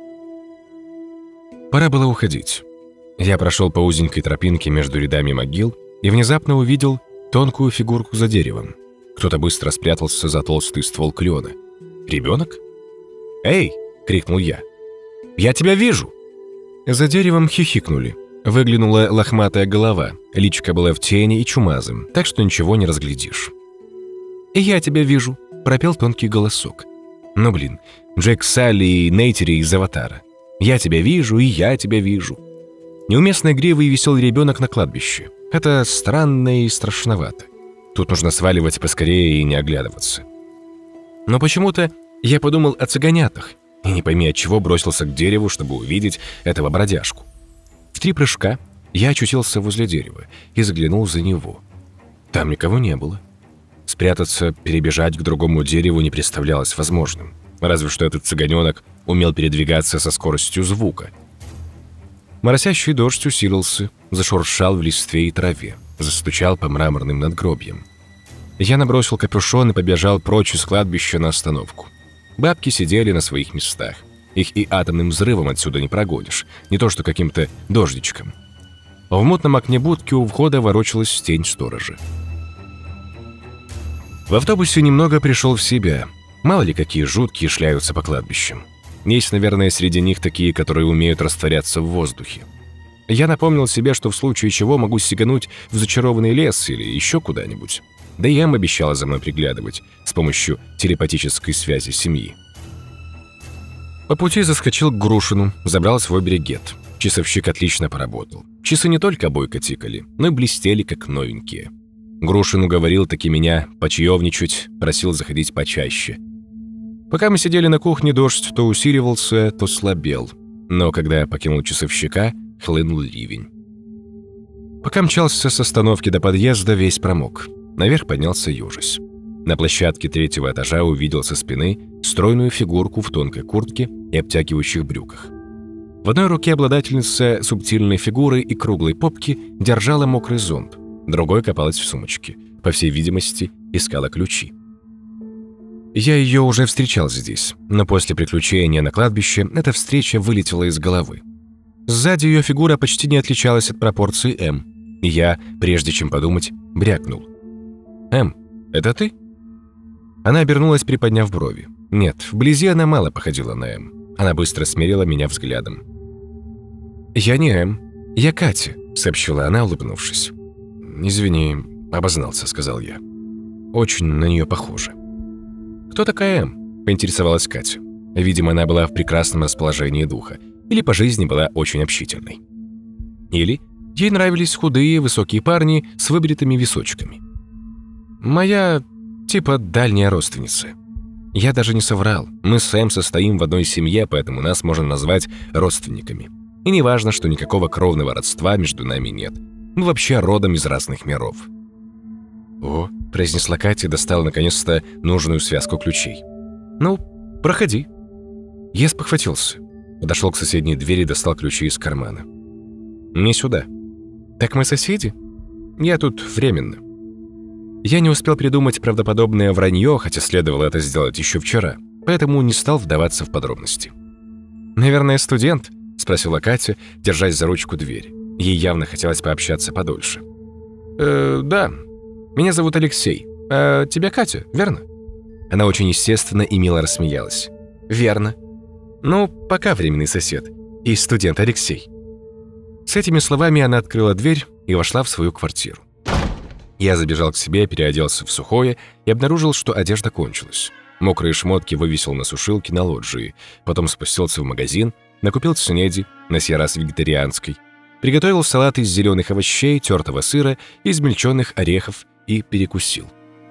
Пора было уходить. Я прошел по узенькой тропинке между рядами могил и внезапно увидел тонкую фигурку за деревом. Кто-то быстро спрятался за толстый ствол клена. «Ребенок?» «Эй!» — крикнул я. «Я тебя вижу!» За деревом хихикнули. Выглянула лохматая голова. Личико было в тени и чумазым, так что ничего не разглядишь. «И я тебя вижу!» — пропел тонкий голосок. «Ну блин, Джек Салли и Нейтери из «Аватара». «Я тебя вижу, и я тебя вижу». Неуместно игривый и веселый ребенок на кладбище. Это странно и страшновато. Тут нужно сваливать поскорее и не оглядываться. Но почему-то я подумал о цыганятах, и не пойми от чего бросился к дереву, чтобы увидеть этого бродяжку. В три прыжка я очутился возле дерева и заглянул за него. Там никого не было. Спрятаться, перебежать к другому дереву не представлялось возможным. Разве что этот цыганенок умел передвигаться со скоростью звука. Моросящий дождь усилился, зашуршал в листве и траве, застучал по мраморным надгробьям. Я набросил капюшон и побежал прочь из кладбища на остановку. Бабки сидели на своих местах. Их и атомным взрывом отсюда не прогонишь, не то что каким-то дождичком. В мутном окне будки у входа ворочалась тень сторожа. В автобусе немного пришел в себя. Мало ли какие жуткие шляются по кладбищам. Есть, наверное, среди них такие, которые умеют растворяться в воздухе. Я напомнил себе, что в случае чего могу сигануть в зачарованный лес или еще куда-нибудь. Да и Эм обещала за мной приглядывать с помощью телепатической связи семьи. По пути заскочил к Грушину, забрал свой бригет. Часовщик отлично поработал. Часы не только бойко тикали, но и блестели, как новенькие. Грушин уговорил таки меня почаевничать, просил заходить почаще. Пока мы сидели на кухне, дождь то усиливался, то слабел. Но когда я покинул часовщика, хлынул ливень. Пока мчался с остановки до подъезда, весь промок. Наверх поднялся ежась. На площадке третьего этажа увидел со спины стройную фигурку в тонкой куртке и обтягивающих брюках. В одной руке обладательница субтильной фигуры и круглой попки держала мокрый зонт, другой копалась в сумочке. По всей видимости, искала ключи. Я ее уже встречал здесь, но после приключения на кладбище эта встреча вылетела из головы. Сзади ее фигура почти не отличалась от пропорций М. И я, прежде чем подумать, брякнул. «М, это ты?» Она обернулась, приподняв брови. Нет, вблизи она мало походила на М. Она быстро смерила меня взглядом. «Я не М, я Катя», — сообщила она, улыбнувшись. «Извини, обознался», — сказал я. «Очень на нее похоже». «Кто такая М?» — поинтересовалась Катя. Видимо, она была в прекрасном расположении духа. Или по жизни была очень общительной. Или ей нравились худые, высокие парни с выбритыми височками. «Моя, типа, дальняя родственница». Я даже не соврал. Мы с Эм состоим в одной семье, поэтому нас можно назвать родственниками. И не важно, что никакого кровного родства между нами нет. Мы вообще родом из разных миров. «О», — произнесла Катя и достала наконец-то нужную связку ключей. «Ну, проходи». Я спохватился. Подошел к соседней двери и достал ключи из кармана. «Мне сюда». «Так мы соседи?» «Я тут временно». Я не успел придумать правдоподобное вранье, хотя следовало это сделать еще вчера, поэтому не стал вдаваться в подробности. «Наверное, студент?» — спросила Катя, держась за ручку двери. Ей явно хотелось пообщаться подольше. «Э, да. Меня зовут Алексей. А тебя Катя, верно?» Она очень естественно и мило рассмеялась. «Верно. Ну, пока, временный сосед. И студент Алексей». С этими словами она открыла дверь и вошла в свою квартиру. Я забежал к себе, переоделся в сухое и обнаружил, что одежда кончилась. Мокрые шмотки вывесил на сушилке на лоджии, потом спустился в магазин, накупил снеди, на сей раз вегетарианской, приготовил салат из зеленых овощей, тертого сыра, измельченных орехов и перекусил.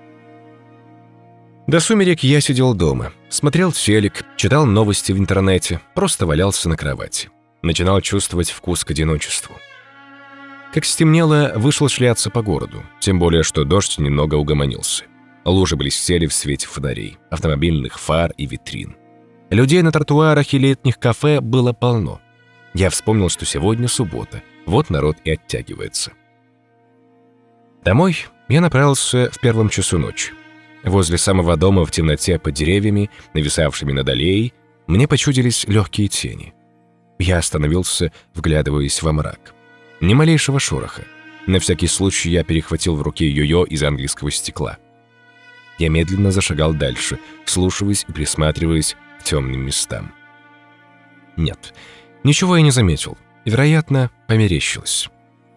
До сумерек я сидел дома, смотрел телек, читал новости в интернете, просто валялся на кровати. Начинал чувствовать вкус к одиночеству. Как стемнело, вышел шляться по городу, тем более, что дождь немного угомонился. Лужи блестели в свете фонарей, автомобильных фар и витрин. Людей на тротуарах и летних кафе было полно. Я вспомнил, что сегодня суббота, вот народ и оттягивается. Домой я направился в первом часу ночи. Возле самого дома в темноте под деревьями, нависавшими над аллеей, мне почудились легкие тени. Я остановился, вглядываясь во мрак. Ни малейшего шороха. На всякий случай я перехватил в руке йо-йо из английского стекла. Я медленно зашагал дальше, вслушиваясь и присматриваясь к темным местам. Нет, ничего я не заметил. Вероятно, померещилось.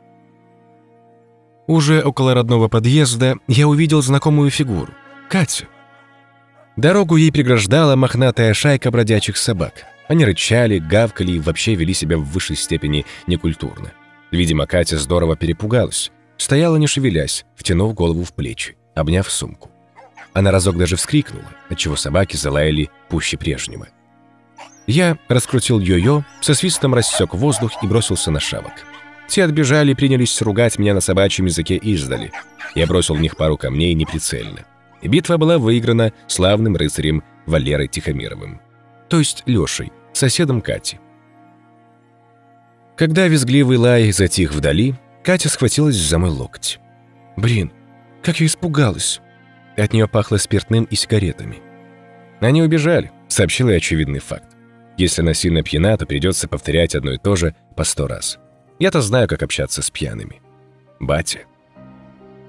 Уже около родного подъезда я увидел знакомую фигуру — Катю. Дорогу ей преграждала мохнатая шайка бродячих собак. Они рычали, гавкали и вообще вели себя в высшей степени некультурно. Видимо, Катя здорово перепугалась. Стояла, не шевелясь, втянув голову в плечи, обняв сумку. Она разок даже вскрикнула, отчего собаки залаяли пуще прежнего. Я раскрутил йо-йо, со свистом рассек воздух и бросился на шавок. Те отбежали и принялись ругать меня на собачьем языке издали. Я бросил в них пару камней неприцельно. И битва была выиграна славным рыцарем Валерой Тихомировым. То есть Лешей, соседом Кати. Когда визгливый лай затих вдали, Катя схватилась за мой локоть. Блин, как я испугалась. От нее пахло спиртным и сигаретами. Они убежали, сообщил я очевидный факт. Если она сильно пьяна, то придется повторять одно и то же по сто раз. Я-то знаю, как общаться с пьяными. Батя.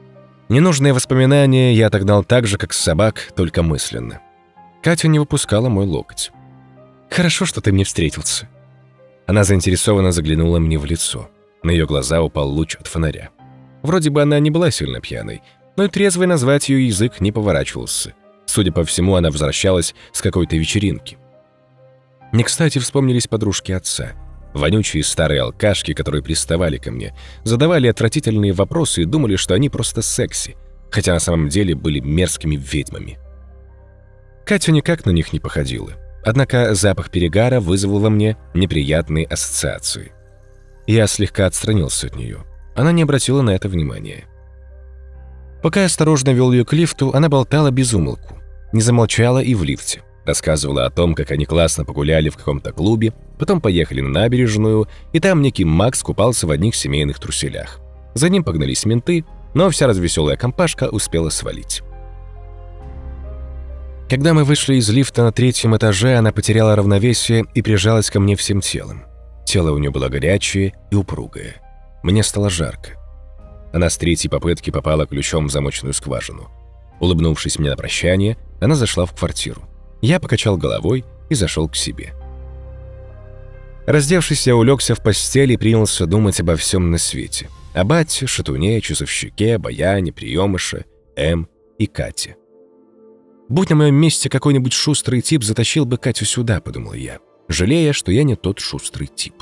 Ненужные воспоминания я отогнал так же, как собак, только мысленно. Катя не выпускала мой локоть. «Хорошо, что ты мне встретился». Она заинтересованно заглянула мне в лицо. На ее глаза упал луч от фонаря. Вроде бы она не была сильно пьяной, но и трезвой назвать ее язык не поворачивался. Судя по всему, она возвращалась с какой-то вечеринки. Не кстати вспомнились подружки отца. Вонючие старые алкашки, которые приставали ко мне, задавали отвратительные вопросы и думали, что они просто секси, хотя на самом деле были мерзкими ведьмами. Катя никак на них не походила. Однако запах перегара вызвал во мне неприятные ассоциации. Я слегка отстранился от нее. Она не обратила на это внимания. Пока я осторожно вел ее к лифту, она болтала без умолку. Не замолчала и в лифте. Рассказывала о том, как они классно погуляли в каком-то клубе, потом поехали на набережную, и там некий Макс купался в одних семейных труселях. За ним погнались менты, но вся развеселая компашка успела свалить. Когда мы вышли из лифта на третьем этаже, она потеряла равновесие и прижалась ко мне всем телом. Тело у нее было горячее и упругое. Мне стало жарко. Она с третьей попытки попала ключом в замочную скважину. Улыбнувшись мне на прощание, она зашла в квартиру. Я покачал головой и зашел к себе. Раздевшись, я улегся в постель и принялся думать обо всем на свете. О бате, шатуне, часовщике, баяне, приемыше, М и Кате. Будь на моем месте какой-нибудь шустрый тип, затащил бы Катю сюда, подумал я, жалея, что я не тот шустрый тип.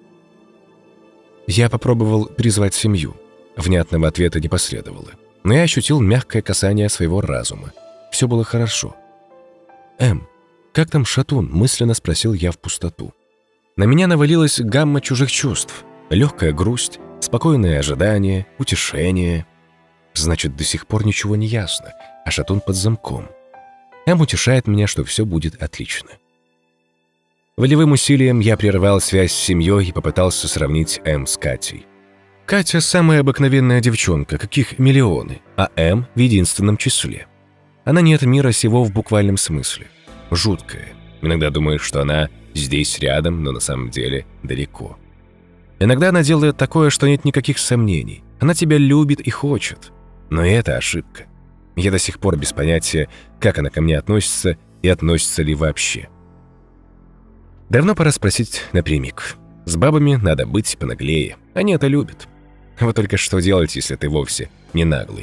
Я попробовал призвать семью. Внятного ответа не последовало. Но я ощутил мягкое касание своего разума. Все было хорошо. «Эм, как там Шатун?» – мысленно спросил я в пустоту. На меня навалилась гамма чужих чувств. Легкая грусть, спокойное ожидание, утешение. Значит, до сих пор ничего не ясно, а Шатун под замком. Эм утешает меня, что все будет отлично. Волевым усилием я прервал связь с семьей и попытался сравнить Эм с Катей. Катя – самая обыкновенная девчонка, каких миллионы, а Эм в единственном числе. Она не от мира сего в буквальном смысле. Жуткая. Иногда думаешь, что она здесь рядом, но на самом деле далеко. Иногда она делает такое, что нет никаких сомнений. Она тебя любит и хочет. Но и это ошибка. Я до сих пор без понятия, как она ко мне относится и относится ли вообще. Давно пора спросить напрямик. С бабами надо быть понаглее. Они это любят. Вот только что делать, если ты вовсе не наглый?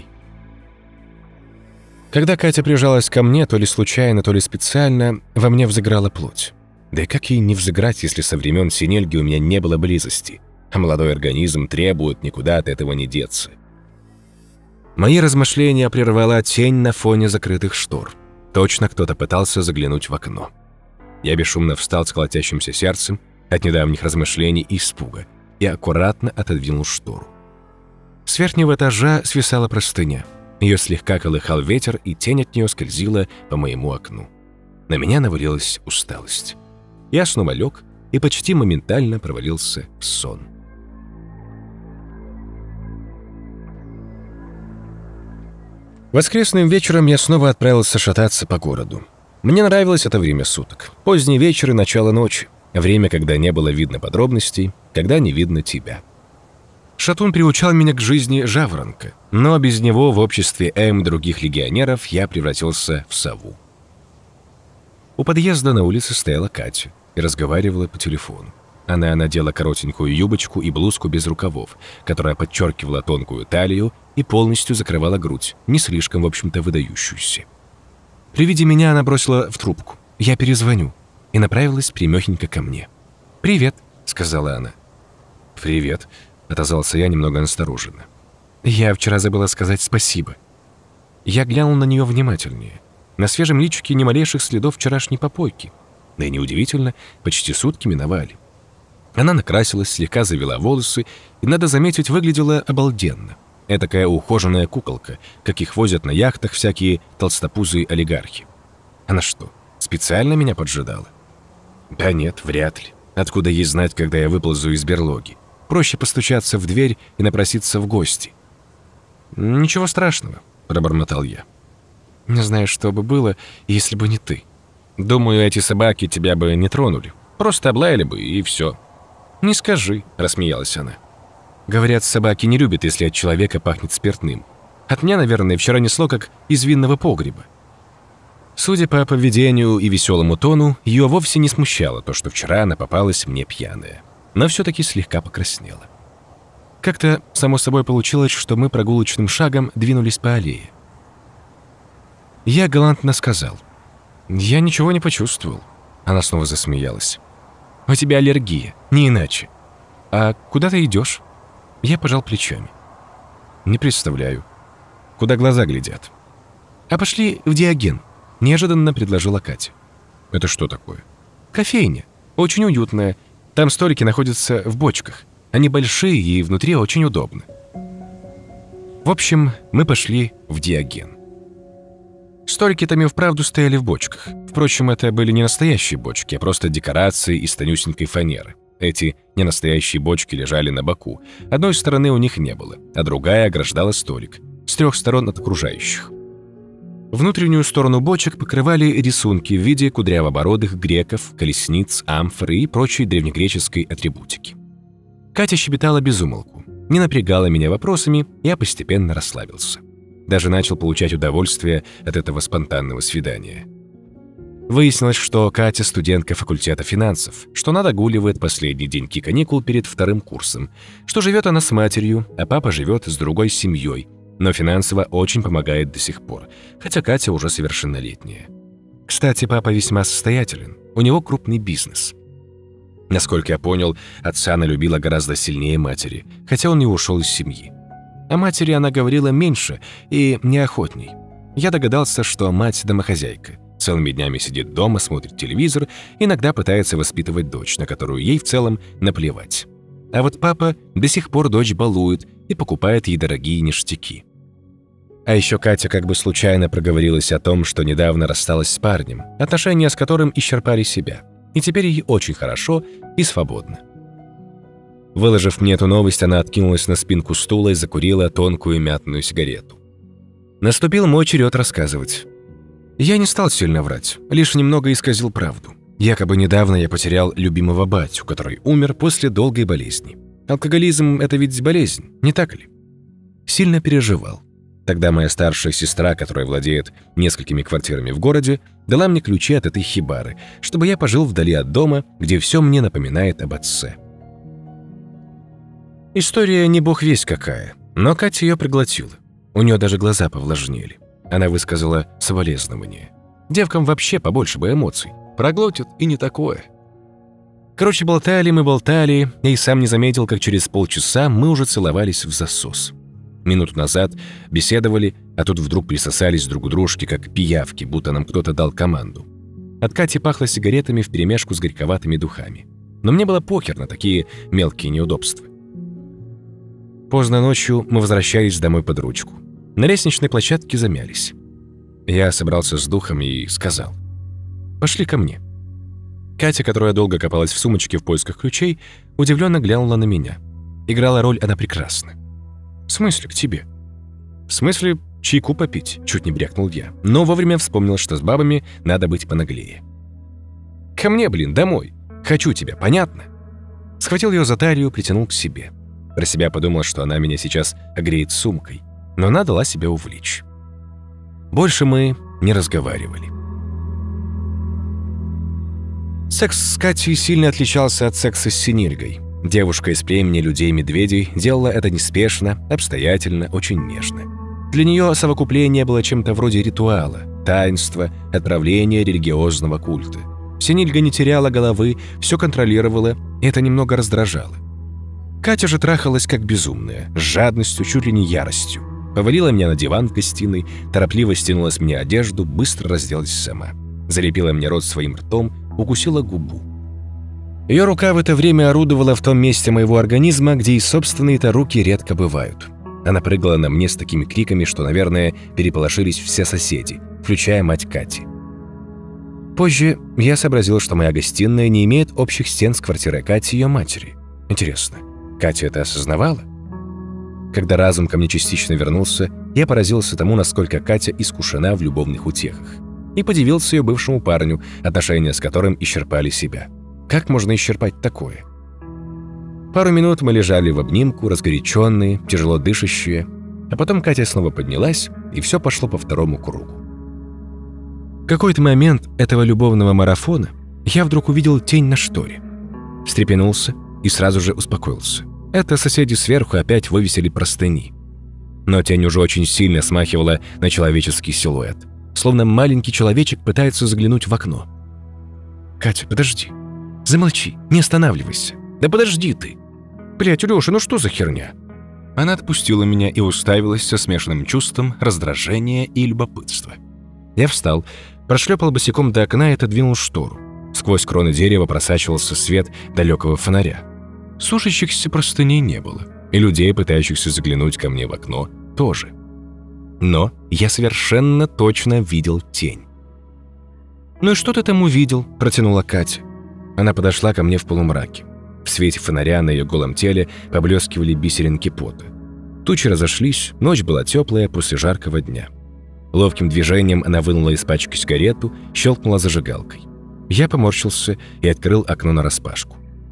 Когда Катя прижалась ко мне, то ли случайно, то ли специально, во мне взыграла плоть. Да и как ей не взыграть, если со времен синельги у меня не было близости, а молодой организм требует, никуда от этого не деться. Мои размышления прервала тень на фоне закрытых штор. Точно кто-то пытался заглянуть в окно. Я бесшумно встал с колотящимся сердцем от недавних размышлений и испуга и аккуратно отодвинул штору. С верхнего этажа свисала простыня. Ее слегка колыхал ветер, и тень от нее скользила по моему окну. На меня навалилась усталость. Я снова лег и почти моментально провалился в сон. Воскресным вечером я снова отправился шататься по городу. Мне нравилось это время суток. Поздний вечер и начало ночи. Время, когда не было видно подробностей, когда не видно тебя. Шатун приучал меня к жизни жаворонка, но без него в обществе М других легионеров я превратился в сову. У подъезда на улице стояла Катя и разговаривала по телефону. Она надела коротенькую юбочку и блузку без рукавов, которая подчеркивала тонкую талию и полностью закрывала грудь, не слишком, в общем-то, выдающуюся. При виде меня она бросила в трубку: «Я перезвоню», и направилась прямехенько ко мне. «Привет», — сказала она. «Привет», — отозвался я немного настороженно. «Я вчера забыла сказать спасибо». Я глянул на нее внимательнее. На свежем личике ни малейших следов вчерашней попойки. Да и неудивительно, почти сутки миновали. Она накрасилась, слегка завела волосы и, надо заметить, выглядела обалденно. Этакая ухоженная куколка, каких возят на яхтах всякие толстопузые олигархи. Она что, специально меня поджидала? Да нет, вряд ли. Откуда ей знать, когда я выползу из берлоги? Проще постучаться в дверь и напроситься в гости. «Ничего страшного», — пробормотал я. «Не знаю, что бы было, если бы не ты. Думаю, эти собаки тебя бы не тронули. Просто облаяли бы, и все». «Не скажи», — рассмеялась она. «Говорят, собаки не любят, если от человека пахнет спиртным. От меня, наверное, вчера несло, как из винного погреба. Судя по поведению и веселому тону, ее вовсе не смущало то, что вчера она попалась мне пьяная, но все-таки слегка покраснела. Как-то само собой получилось, что мы прогулочным шагом двинулись по аллее. Я галантно сказал: «Я ничего не почувствовал». Она снова засмеялась. «У тебя аллергия, не иначе. А куда ты идешь?» Я пожал плечами. «Не представляю. Куда глаза глядят?» «А пошли в Диоген», — неожиданно предложила Катя. «Это что такое?» «Кофейня. Очень уютная. Там столики находятся в бочках. Они большие и внутри очень удобно». В общем, мы пошли в Диоген. Столики там и вправду стояли в бочках. Впрочем, это были не настоящие бочки, а просто декорации из тонюсенькой фанеры. Эти ненастоящие бочки лежали на боку. Одной стороны у них не было, а другая ограждала столик. С трех сторон от окружающих. Внутреннюю сторону бочек покрывали рисунки в виде кудрявобородых греков, колесниц, амфор и прочей древнегреческой атрибутики. Катя щебетала без умолку, не напрягала меня вопросами, я постепенно расслабился. Даже начал получать удовольствие от этого спонтанного свидания. Выяснилось, что Катя студентка факультета финансов, что она догуливает последние деньки каникул перед вторым курсом, что живет она с матерью, а папа живет с другой семьей, но финансово очень помогает до сих пор, хотя Катя уже совершеннолетняя. Кстати, папа весьма состоятелен, у него крупный бизнес. Насколько я понял, отца она любила гораздо сильнее матери, хотя он не ушел из семьи. О матери она говорила меньше и неохотней. Я догадался, что мать домохозяйка. Целыми днями сидит дома, смотрит телевизор, иногда пытается воспитывать дочь, на которую ей в целом наплевать. А вот папа до сих пор дочь балует и покупает ей дорогие ништяки. А еще Катя как бы случайно проговорилась о том, что недавно рассталась с парнем, отношения с которым исчерпали себя, и теперь ей очень хорошо и свободно. Выложив мне эту новость, она откинулась на спинку стула и закурила тонкую мятную сигарету. Наступил мой черед рассказывать. Я не стал сильно врать, лишь немного исказил правду. Якобы недавно я потерял любимого батю, который умер после долгой болезни. Алкоголизм – это ведь болезнь, не так ли? Сильно переживал. Тогда моя старшая сестра, которая владеет несколькими квартирами в городе, дала мне ключи от этой хибары, чтобы я пожил вдали от дома, где все мне напоминает об отце. История не бог весть какая, но Катя ее проглотила. У нее даже глаза повлажнели. Она высказала соболезнование. Девкам вообще побольше бы эмоций. Проглотят и не такое. Короче, болтали мы, болтали, и сам не заметил, как через полчаса мы уже целовались в засос. Минуту назад беседовали, а тут вдруг присосались друг к дружке, как пиявки, будто нам кто-то дал команду. От Кати пахло сигаретами вперемешку с горьковатыми духами. Но мне было похер на такие мелкие неудобства. Поздно ночью мы возвращались домой под ручку. На лестничной площадке замялись. Я собрался с духом и сказал: «Пошли ко мне». Катя, которая долго копалась в сумочке в поисках ключей, удивленно глянула на меня. Играла роль она прекрасно. «В смысле к тебе?» «В смысле чайку попить?» — чуть не брякнул я, но вовремя вспомнил, что с бабами надо быть понаглее. «Ко мне, блин, домой. Хочу тебя, понятно?» Схватил ее за талию, притянул к себе. Про себя подумал, что она меня сейчас огреет сумкой, но она дала себя увлечь. Больше мы не разговаривали. Секс с Катей сильно отличался от секса с Синильгой. Девушка из племени людей-медведей делала это неспешно, обстоятельно, очень нежно. Для нее совокупление было чем-то вроде ритуала, таинства, отправления религиозного культа. Синильга не теряла головы, все контролировала, и это немного раздражало. Катя же трахалась как безумная, с жадностью, чуть ли не яростью. Повалила меня на диван в гостиной, торопливо стянула с меня одежду, быстро разделась сама. Залепила мне рот своим ртом, укусила губу. Ее рука в это время орудовала в том месте моего организма, где и собственные-то руки редко бывают. Она прыгала на мне с такими криками, что, наверное, переполошились все соседи, включая мать Кати. Позже я сообразил, что моя гостиная не имеет общих стен с квартирой Кати и ее матери. Интересно, Катя это осознавала? Когда разум ко мне частично вернулся, я поразился тому, насколько Катя искушена в любовных утехах. И подивился ее бывшему парню, отношения с которым исчерпали себя. Как можно исчерпать такое? Пару минут мы лежали в обнимку, разгоряченные, тяжело дышащие. А потом Катя снова поднялась, и все пошло по второму кругу. В какой-то момент этого любовного марафона я вдруг увидел тень на шторе. Встрепенулся и сразу же успокоился. Это соседи сверху опять вывесили простыни. Но тень уже очень сильно смахивала на человеческий силуэт. Словно маленький человечек пытается заглянуть в окно. «Катя, подожди. Замолчи, не останавливайся. Да подожди ты. Блядь, Лёша, ну что за херня?» Она отпустила меня и уставилась со смешанным чувством раздражения и любопытства. Я встал, прошлепал босиком до окна и отодвинул штору. Сквозь кроны дерева просачивался свет далекого фонаря. Сушащихся простыней не было, и людей, пытающихся заглянуть ко мне в окно, тоже. Но я совершенно точно видел тень. «Ну и что ты там увидел?» – протянула Катя. Она подошла ко мне в полумраке. В свете фонаря на ее голом теле поблескивали бисеринки пота. Тучи разошлись, ночь была теплая после жаркого дня. Ловким движением она вынула из пачки сигарету, щелкнула зажигалкой. Я поморщился и открыл окно нараспашку.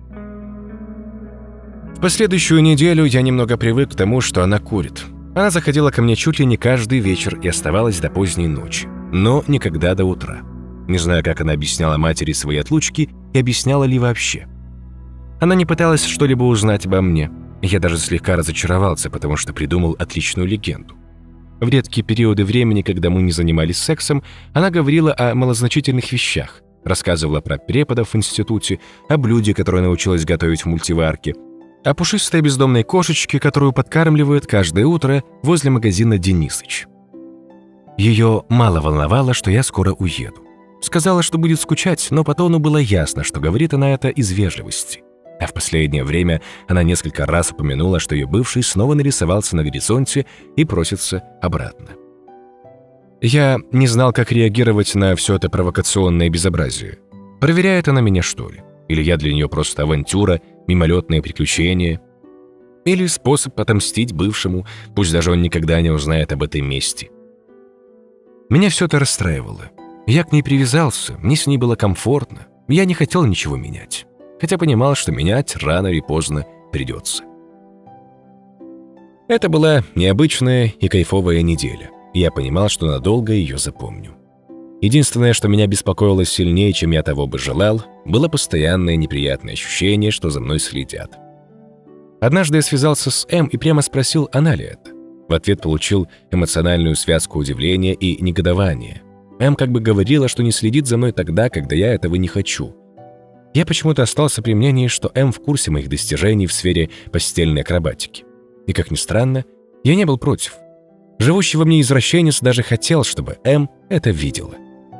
В последующую неделю я немного привык к тому, что она курит. Она заходила ко мне чуть ли не каждый вечер и оставалась до поздней ночи, но никогда до утра. Не знаю, как она объясняла матери свои отлучки и объясняла ли вообще. Она не пыталась что-либо узнать обо мне. Я даже слегка разочаровался, потому что придумал отличную легенду. В редкие периоды времени, когда мы не занимались сексом, она говорила о малозначительных вещах, рассказывала про преподов в институте, о блюде, которое научилась готовить в мультиварке, о пушистой бездомной кошечке, которую подкармливают каждое утро возле магазина «Денисыч». Ее мало волновало, что я скоро уеду. Сказала, что будет скучать, но по тону было ясно, что говорит она это из вежливости. А в последнее время она несколько раз упомянула, что ее бывший снова нарисовался на горизонте и просится обратно. Я не знал, как реагировать на все это провокационное безобразие. Проверяет она меня, что ли? Или я для нее просто авантюра, мимолетное приключение? Или способ отомстить бывшему, пусть даже он никогда не узнает об этой мести? Меня все это расстраивало. Я к ней привязался, мне с ней было комфортно, я не хотел ничего менять. Хотя понимал, что менять рано или поздно придется. Это была необычная и кайфовая неделя. Я понимал, что надолго ее запомню. Единственное, что меня беспокоило сильнее, чем я того бы желал, было постоянное неприятное ощущение, что за мной следят. Однажды я связался с М и прямо спросил, она ли это. В ответ получил эмоциональную связку удивления и негодования. М как бы говорила, что не следит за мной тогда, когда я этого не хочу. Я почему-то остался при мнении, что М в курсе моих достижений в сфере постельной акробатики. И, как ни странно, я не был против. Живущий во мне извращенец даже хотел, чтобы М это видела.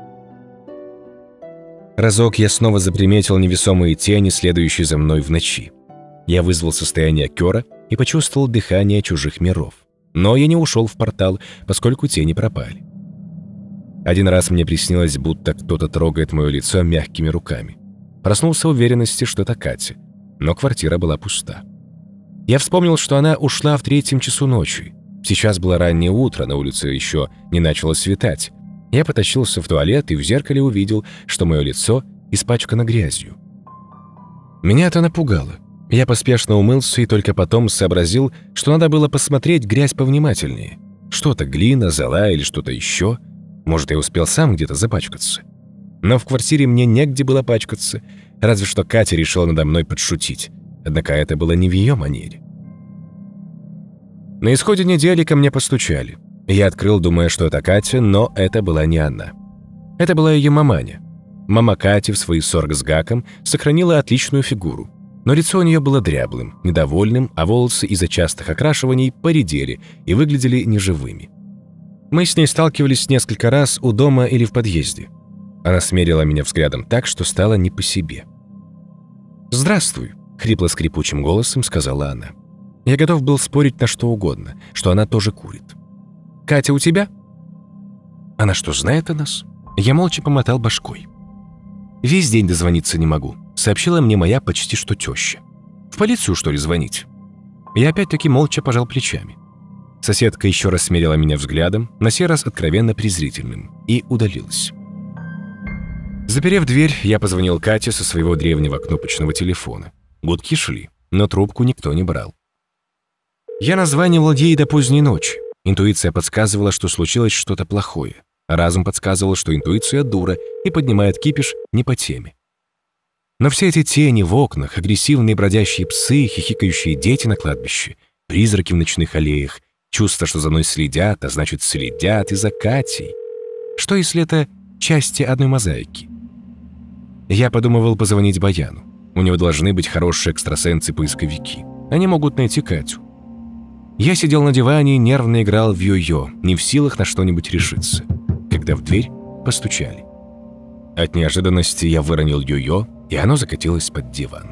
Разок я снова заприметил невесомые тени, следующие за мной в ночи. Я вызвал состояние Кёра и почувствовал дыхание чужих миров. Но я не ушел в портал, поскольку тени пропали. Один раз мне приснилось, будто кто-то трогает мое лицо мягкими руками. Проснулся в уверенности, что это Катя, но квартира была пуста. Я вспомнил, что она ушла в третьем часу ночи. Сейчас было раннее утро, на улице еще не начало светать. Я потащился в туалет и в зеркале увидел, что мое лицо испачкано грязью. Меня это напугало. Я поспешно умылся и только потом сообразил, что надо было посмотреть грязь повнимательнее. Что-то глина, зола или что-то еще. Может, я успел сам где-то запачкаться. Но в квартире мне негде было пачкаться, разве что Катя решила надо мной подшутить. Однако это было не в ее манере. На исходе недели ко мне постучали. Я открыл, думая, что это Катя, но это была не она. Это была ее маманя. Мама Кати в свои сорок с гаком сохранила отличную фигуру. Но лицо у нее было дряблым, недовольным, а волосы из-за частых окрашиваний поредели и выглядели неживыми. Мы с ней сталкивались несколько раз у дома или в подъезде. Она смерила меня взглядом так, что стало не по себе. «Здравствуй», — хрипло-скрипучим голосом сказала она. Я готов был спорить на что угодно, что она тоже курит. «Катя у тебя?» «Она что, знает о нас?» Я молча помотал башкой. «Весь день дозвониться не могу», — сообщила мне моя почти что теща. «В полицию, что ли, звонить?» Я опять-таки молча пожал плечами. Соседка еще раз смерила меня взглядом, на сей раз откровенно презрительным, и удалилась. Заперев дверь, я позвонил Кате со своего древнего кнопочного телефона. Гудки шли, но трубку никто не брал. Я названивал ей до поздней ночи, Интуиция подсказывала, что случилось что-то плохое. А разум подсказывал, что интуиция дура и поднимает кипиш не по теме. Но все эти тени в окнах, агрессивные бродящие псы, хихикающие дети на кладбище, призраки в ночных аллеях, чувство, что за мной следят, а значит, следят и за Катей. Что, если это части одной мозаики? Я подумывал позвонить Баяну. У него должны быть хорошие экстрасенсы-поисковики. Они могут найти Катю. Я сидел на диване и нервно играл в йо-йо, не в силах на что-нибудь решиться, когда в дверь постучали. От неожиданности я выронил йо-йо, и оно закатилось под диван.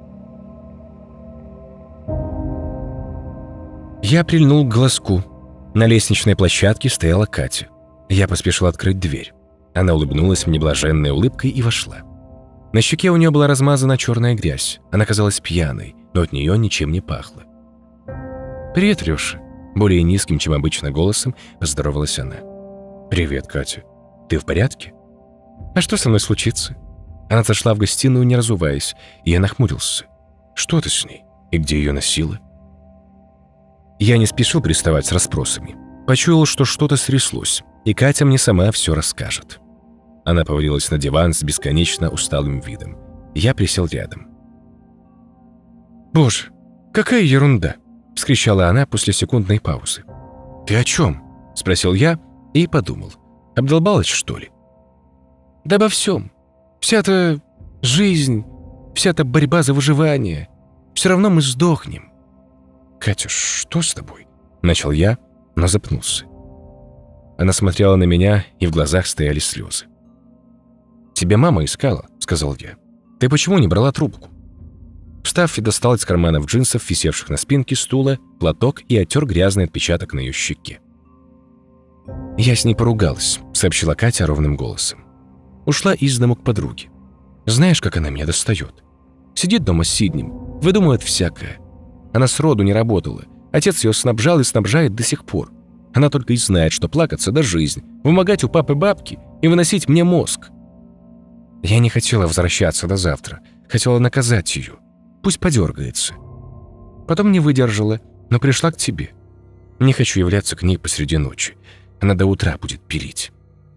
Я прильнул к глазку. На лестничной площадке стояла Катя. Я поспешил открыть дверь. Она улыбнулась мне блаженной улыбкой и вошла. На щеке у нее была размазана черная грязь. Она казалась пьяной, но от нее ничем не пахло. «Привет, Леша», — более низким, чем обычно голосом, поздоровалась она. «Привет, Катя. Ты в порядке?» «А что со мной случится?» Она зашла в гостиную, не разуваясь, и я нахмурился. «Что ты с ней? И где ее носила?» Я не спешил приставать с расспросами. Почуял, что что-то стряслось, и Катя мне сама все расскажет. Она повалилась на диван с бесконечно усталым видом. Я присел рядом. «Боже, какая ерунда!» — вскричала она после секундной паузы. «Ты о чем?» — спросил я и подумал. «Обдолбалась, что ли?» «Да обо всем. Вся эта жизнь, вся эта борьба за выживание. Все равно мы сдохнем». «Катя, что с тобой?» — начал я, но запнулся. Она смотрела на меня, и в глазах стояли слезы. «Тебя мама искала», — сказал я. «Ты почему не брала трубку?» Встав, я достал из карманов джинсов, висевших на спинке стула, платок и оттер грязный отпечаток на ее щеке. «Я с ней поругалась», — сообщила Катя ровным голосом. «Ушла из дому к подруге. Знаешь, как она меня достает? Сидит дома с Сиднем, выдумывает всякое. Она сроду не работала. Отец ее снабжал и снабжает до сих пор. Она только и знает, что плакаться да жизнь, вымогать у папы бабки и выносить мне мозг». Я не хотела возвращаться до завтра, хотела наказать ее. Пусть подергается. Потом не выдержала, но пришла к тебе. Не хочу являться к ней посреди ночи. Она до утра будет пилить.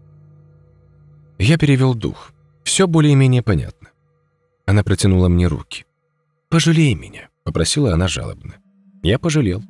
Я перевел дух. Все более-менее понятно. Она протянула мне руки. «Пожалей меня», — попросила она жалобно. Я пожалел.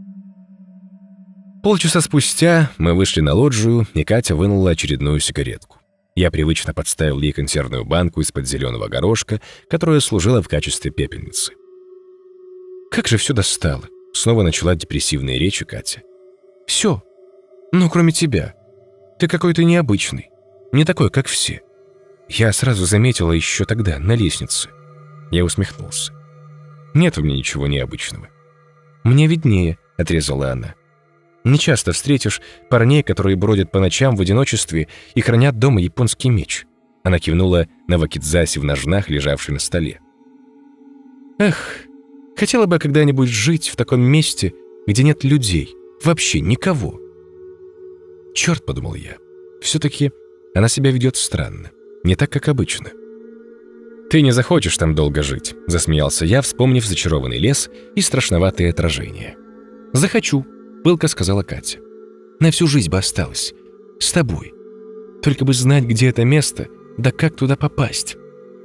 Полчаса спустя мы вышли на лоджию, и Катя вынула очередную сигаретку. Я привычно подставил ей консервную банку из-под зеленого горошка, которая служила в качестве пепельницы. «Как же все достало!» — снова начала депрессивные речи Катя. «Все. Ну, кроме тебя. Ты какой-то необычный. Не такой, как все. Я сразу заметила еще тогда, на лестнице». Я усмехнулся. «Нет у меня ничего необычного». «Мне виднее», — отрезала она. «Не часто встретишь парней, которые бродят по ночам в одиночестве и хранят дома японский меч». Она кивнула на вакидзаси в ножнах, лежавший на столе. «Эх, хотела бы когда-нибудь жить в таком месте, где нет людей, вообще никого». «Черт», — подумал я, — «все-таки она себя ведет странно, не так, как обычно». «Ты не захочешь там долго жить», — засмеялся я, вспомнив зачарованный лес и страшноватые отражения. «Захочу», — пылко сказала Катя. «На всю жизнь бы осталась. С тобой. Только бы знать, где это место, да как туда попасть».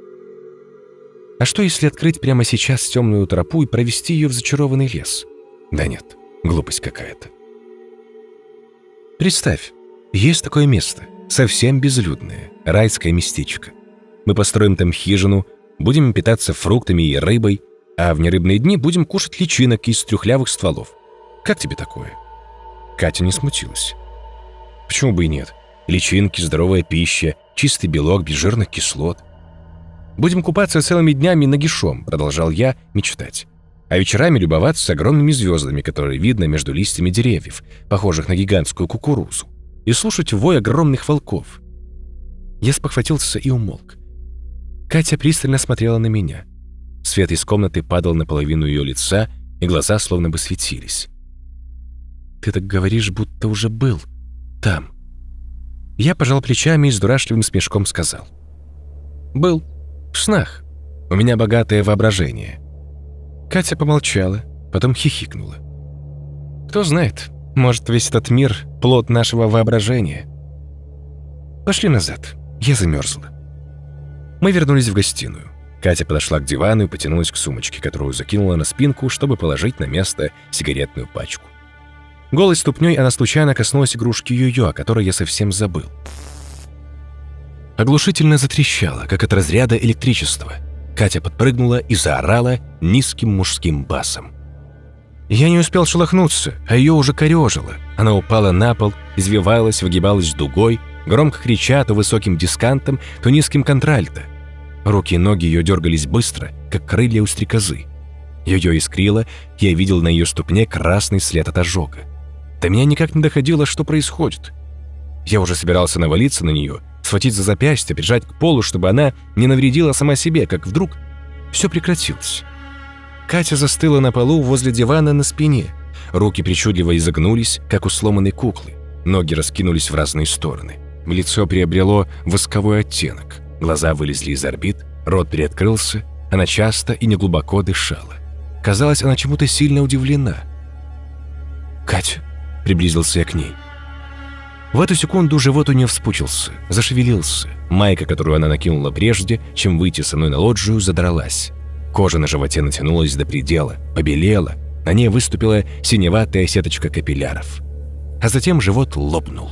А что, если открыть прямо сейчас темную тропу и провести ее в зачарованный лес? Да нет, глупость какая-то. Представь, есть такое место, совсем безлюдное, райское местечко. Мы построим там хижину, будем питаться фруктами и рыбой, а в нерыбные дни будем кушать личинок из трюхлявых стволов. Как тебе такое?» Катя не смутилась. «Почему бы и нет? Личинки, здоровая пища, чистый белок, без жирных кислот. Будем купаться целыми днями нагишом», — продолжал я мечтать. «А вечерами любоваться огромными звездами, которые видно между листьями деревьев, похожих на гигантскую кукурузу, и слушать вой огромных волков». Я спохватился и умолк. Катя пристально смотрела на меня. Свет из комнаты падал на половину ее лица, и глаза словно бы светились. «Ты так говоришь, будто уже был там». Я пожал плечами и с дурашливым смешком сказал. «Был. В снах. У меня богатое воображение». Катя помолчала, потом хихикнула. «Кто знает, Может, весь этот мир — плод нашего воображения? Пошли назад. Я замерзла. Мы вернулись в гостиную. Катя подошла к дивану и потянулась к сумочке, которую закинула на спинку, чтобы положить на место сигаретную пачку. Голой ступней она случайно коснулась игрушки Йо-Йо, о которой я совсем забыл. Оглушительно затрещала, как от разряда электричества. Катя подпрыгнула и заорала низким мужским басом. Я не успел шелохнуться, а ее уже корёжило. Она упала на пол, извивалась, выгибалась дугой, громко крича то высоким дискантом, то низким контральто. Руки и ноги ее дергались быстро, как крылья у стрекозы. Ее искрило, я видел на ее ступне красный след от ожога. До меня никак не доходило, что происходит. Я уже собирался навалиться на нее, схватить за запястье, прижать к полу, чтобы она не навредила сама себе, как вдруг все прекратилось. Катя застыла на полу возле дивана на спине. Руки причудливо изогнулись, как у сломанной куклы. Ноги раскинулись в разные стороны. Лицо приобрело восковой оттенок. Глаза вылезли из орбит, рот приоткрылся. Она часто и неглубоко дышала. Казалось, она чему-то сильно удивлена. «Катя», — приблизился я к ней. В эту секунду живот у нее вспучился, зашевелился. Майка, которую она накинула прежде, чем выйти со мной на лоджию, задралась. Кожа на животе натянулась до предела, побелела, на ней выступила синеватая сеточка капилляров. А затем живот лопнул.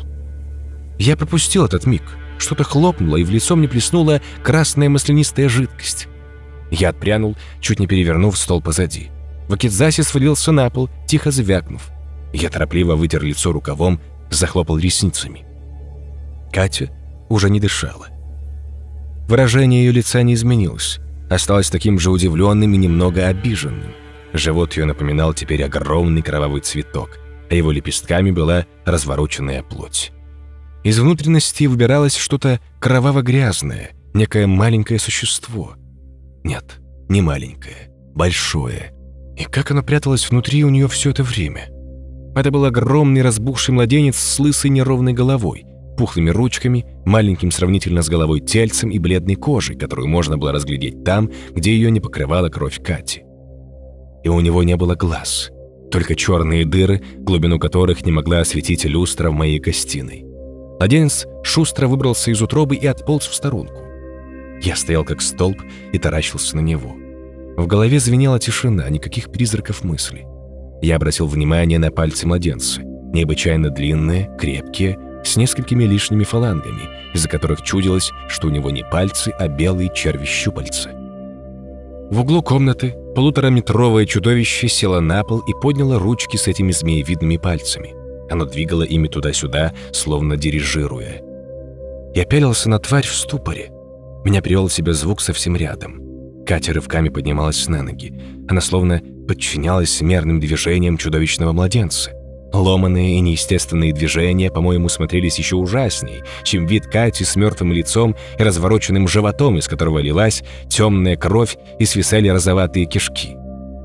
Я пропустил этот миг. Что-то хлопнуло, и в лицо мне плеснула красная маслянистая жидкость. Я отпрянул, чуть не перевернув стол позади. Вакидзаси свалился на пол, тихо звякнув. Я торопливо вытер лицо рукавом, захлопал ресницами. Катя уже не дышала. Выражение ее лица не изменилось. Осталось таким же удивленным и немного обиженным. Живот ее напоминал теперь огромный кровавый цветок, а его лепестками была развороченная плоть. Из внутренности выбиралось что-то кроваво-грязное, некое маленькое существо. Нет, не маленькое, большое. И как оно пряталось внутри у нее все это время? Это был огромный разбухший младенец с лысой неровной головой, пухлыми ручками, маленьким сравнительно с головой тельцем и бледной кожей, которую можно было разглядеть там, где ее не покрывала кровь Кати. И у него не было глаз, только черные дыры, глубину которых не могла осветить люстра в моей гостиной. Младенец шустро выбрался из утробы и отполз в сторонку. Я стоял как столб и таращился на него. В голове звенела тишина, никаких призраков мыслей. Я обратил внимание на пальцы младенца, необычайно длинные, крепкие, с несколькими лишними фалангами, из-за которых чудилось, что у него не пальцы, а белые черви-щупальца. В углу комнаты полутораметровое чудовище село на пол и подняло ручки с этими змеевидными пальцами. Оно двигало ими туда-сюда, словно дирижируя. Я пялился на тварь в ступоре. Меня привел в себя звук совсем рядом. Катя рывками поднималась на ноги. Она словно подчинялась мерным движениям чудовищного младенца. Ломаные и неестественные движения, по-моему, смотрелись еще ужасней, чем вид Кати с мертвым лицом и развороченным животом, из которого лилась темная кровь и свисали розоватые кишки.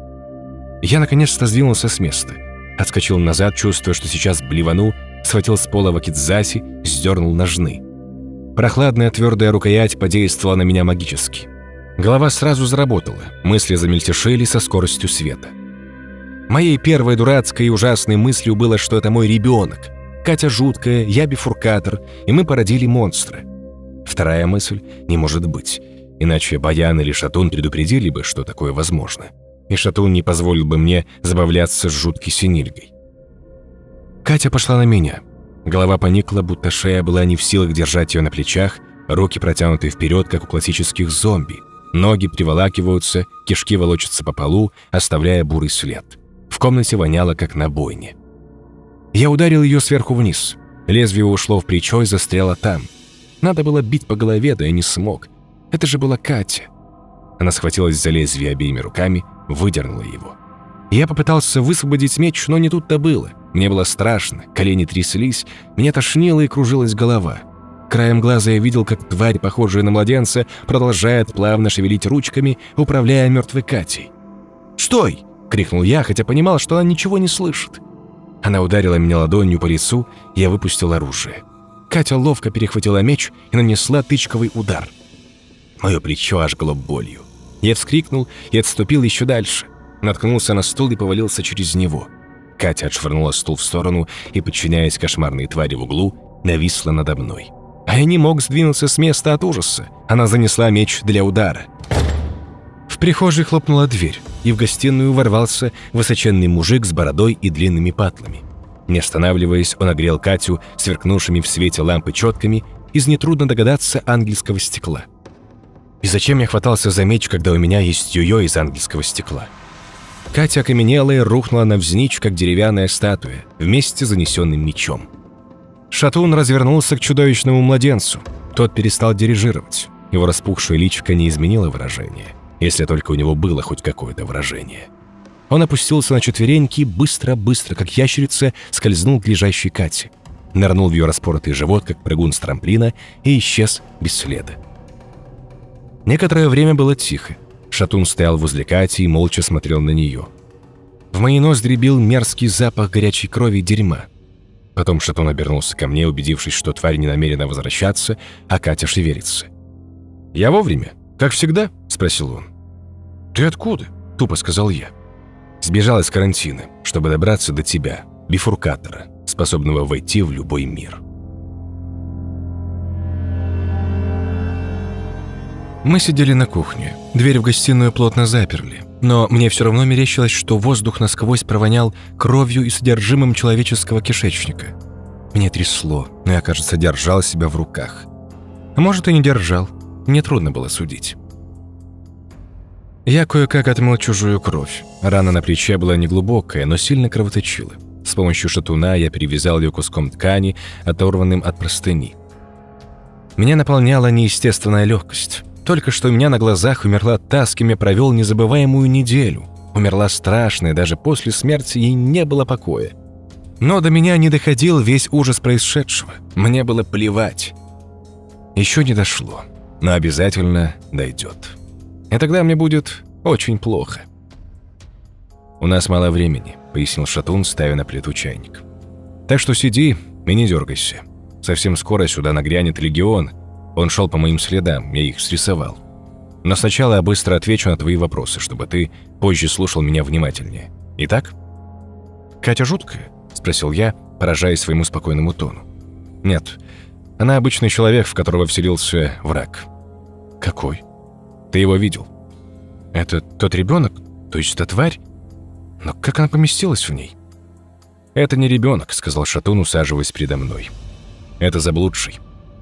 Я наконец-то сдвинулся с места. Отскочил назад, чувствуя, что сейчас блевану, схватил с пола вакидзаси, сдернул ножны. Прохладная твердая рукоять подействовала на меня магически. Голова сразу заработала, мысли замельтешили со скоростью света. Моей первой дурацкой и ужасной мыслью было, что это мой ребенок. Катя жуткая, я бифуркатор, и мы породили монстра. Вторая мысль — не может быть, иначе Баян или Шатун предупредили бы, что такое возможно. И Шатун не позволил бы мне забавляться с жуткой синильгой. Катя пошла на меня. Голова поникла, будто шея была не в силах держать ее на плечах, руки протянуты вперед, как у классических зомби. Ноги приволакиваются, кишки волочатся по полу, оставляя бурый след. В комнате воняло, как на бойне. Я ударил ее сверху вниз. Лезвие ушло в плечо и застряло там. Надо было бить по голове, да я не смог. Это же была Катя. Она схватилась за лезвие обеими руками, выдернула его. Я попытался высвободить меч, но не тут-то было. Мне было страшно, колени тряслись, меня тошнило и кружилась голова. Краем глаза я видел, как тварь, похожая на младенца, продолжает плавно шевелить ручками, управляя мертвой Катей. «Стой!» — крикнул я, хотя понимал, что она ничего не слышит. Она ударила меня ладонью по лицу, я выпустил оружие. Катя ловко перехватила меч и нанесла тычковый удар. Мое плечо ожгло болью. Я вскрикнул и отступил еще дальше. Наткнулся на стул и повалился через него. Катя отшвырнула стул в сторону и, подчиняясь кошмарной твари в углу, нависла надо мной. А я не мог сдвинуться с места от ужаса. Она занесла меч для удара. В прихожей хлопнула дверь, и в гостиную ворвался высоченный мужик с бородой и длинными патлами. Не останавливаясь, он огрел Катю сверкнувшими в свете лампы четками из нетрудно догадаться ангельского стекла. И зачем я хватался за меч, когда у меня есть йо-йо из ангельского стекла? Катя окаменела и рухнула навзничь, как деревянная статуя, вместе с занесенным мечом. Шатун развернулся к чудовищному младенцу. Тот перестал дирижировать. Его распухшее личико не изменило выражение, если только у него было хоть какое-то выражение. Он опустился на четвереньки и быстро-быстро, как ящерица, скользнул к лежащей Кате. Нырнул в ее распоротый живот, как прыгун с трамплина, и исчез без следа. Некоторое время было тихо. Шатун стоял возле Кати и молча смотрел на нее. В мои ноздри бил мерзкий запах горячей крови и дерьма. Потом Шатун обернулся ко мне, убедившись, что тварь не намерена возвращаться, а Катя шевелится. «Я вовремя? Как всегда?» — спросил он. «Ты откуда?» — тупо сказал я. «Сбежал из карантина, чтобы добраться до тебя, бифуркатора, способного войти в любой мир». Мы сидели на кухне. Дверь в гостиную плотно заперли. Но мне все равно мерещилось, что воздух насквозь провонял кровью и содержимым человеческого кишечника. Меня трясло, но я, кажется, держал себя в руках. А может, и не держал. Мне трудно было судить. Я кое-как отмыл чужую кровь. Рана на плече была неглубокая, но сильно кровоточила. С помощью шатуна я перевязал ее куском ткани, оторванным от простыни. Меня наполняла неестественная легкость. Только что у меня на глазах умерла та, с кем я провел незабываемую неделю. Умерла страшная, даже после смерти ей не было покоя. Но до меня не доходил весь ужас происшедшего. Мне было плевать. Еще не дошло, но обязательно дойдет. И тогда мне будет очень плохо. «У нас мало времени», — пояснил Шатун, ставя на плиту чайник. «Так что сиди и не дергайся. Совсем скоро сюда нагрянет легион. Он шел по моим следам, я их срисовал. Но сначала я быстро отвечу на твои вопросы, чтобы ты позже слушал меня внимательнее. Итак?» «Катя жуткая?» — спросил я, поражаясь своему спокойному тону. «Нет, она обычный человек, в которого вселился враг». «Какой?» «Ты его видел». «Это тот ребенок? То есть та тварь? Но как она поместилась в ней?» «Это не ребенок», — сказал Шатун, усаживаясь передо мной. «Это заблудший».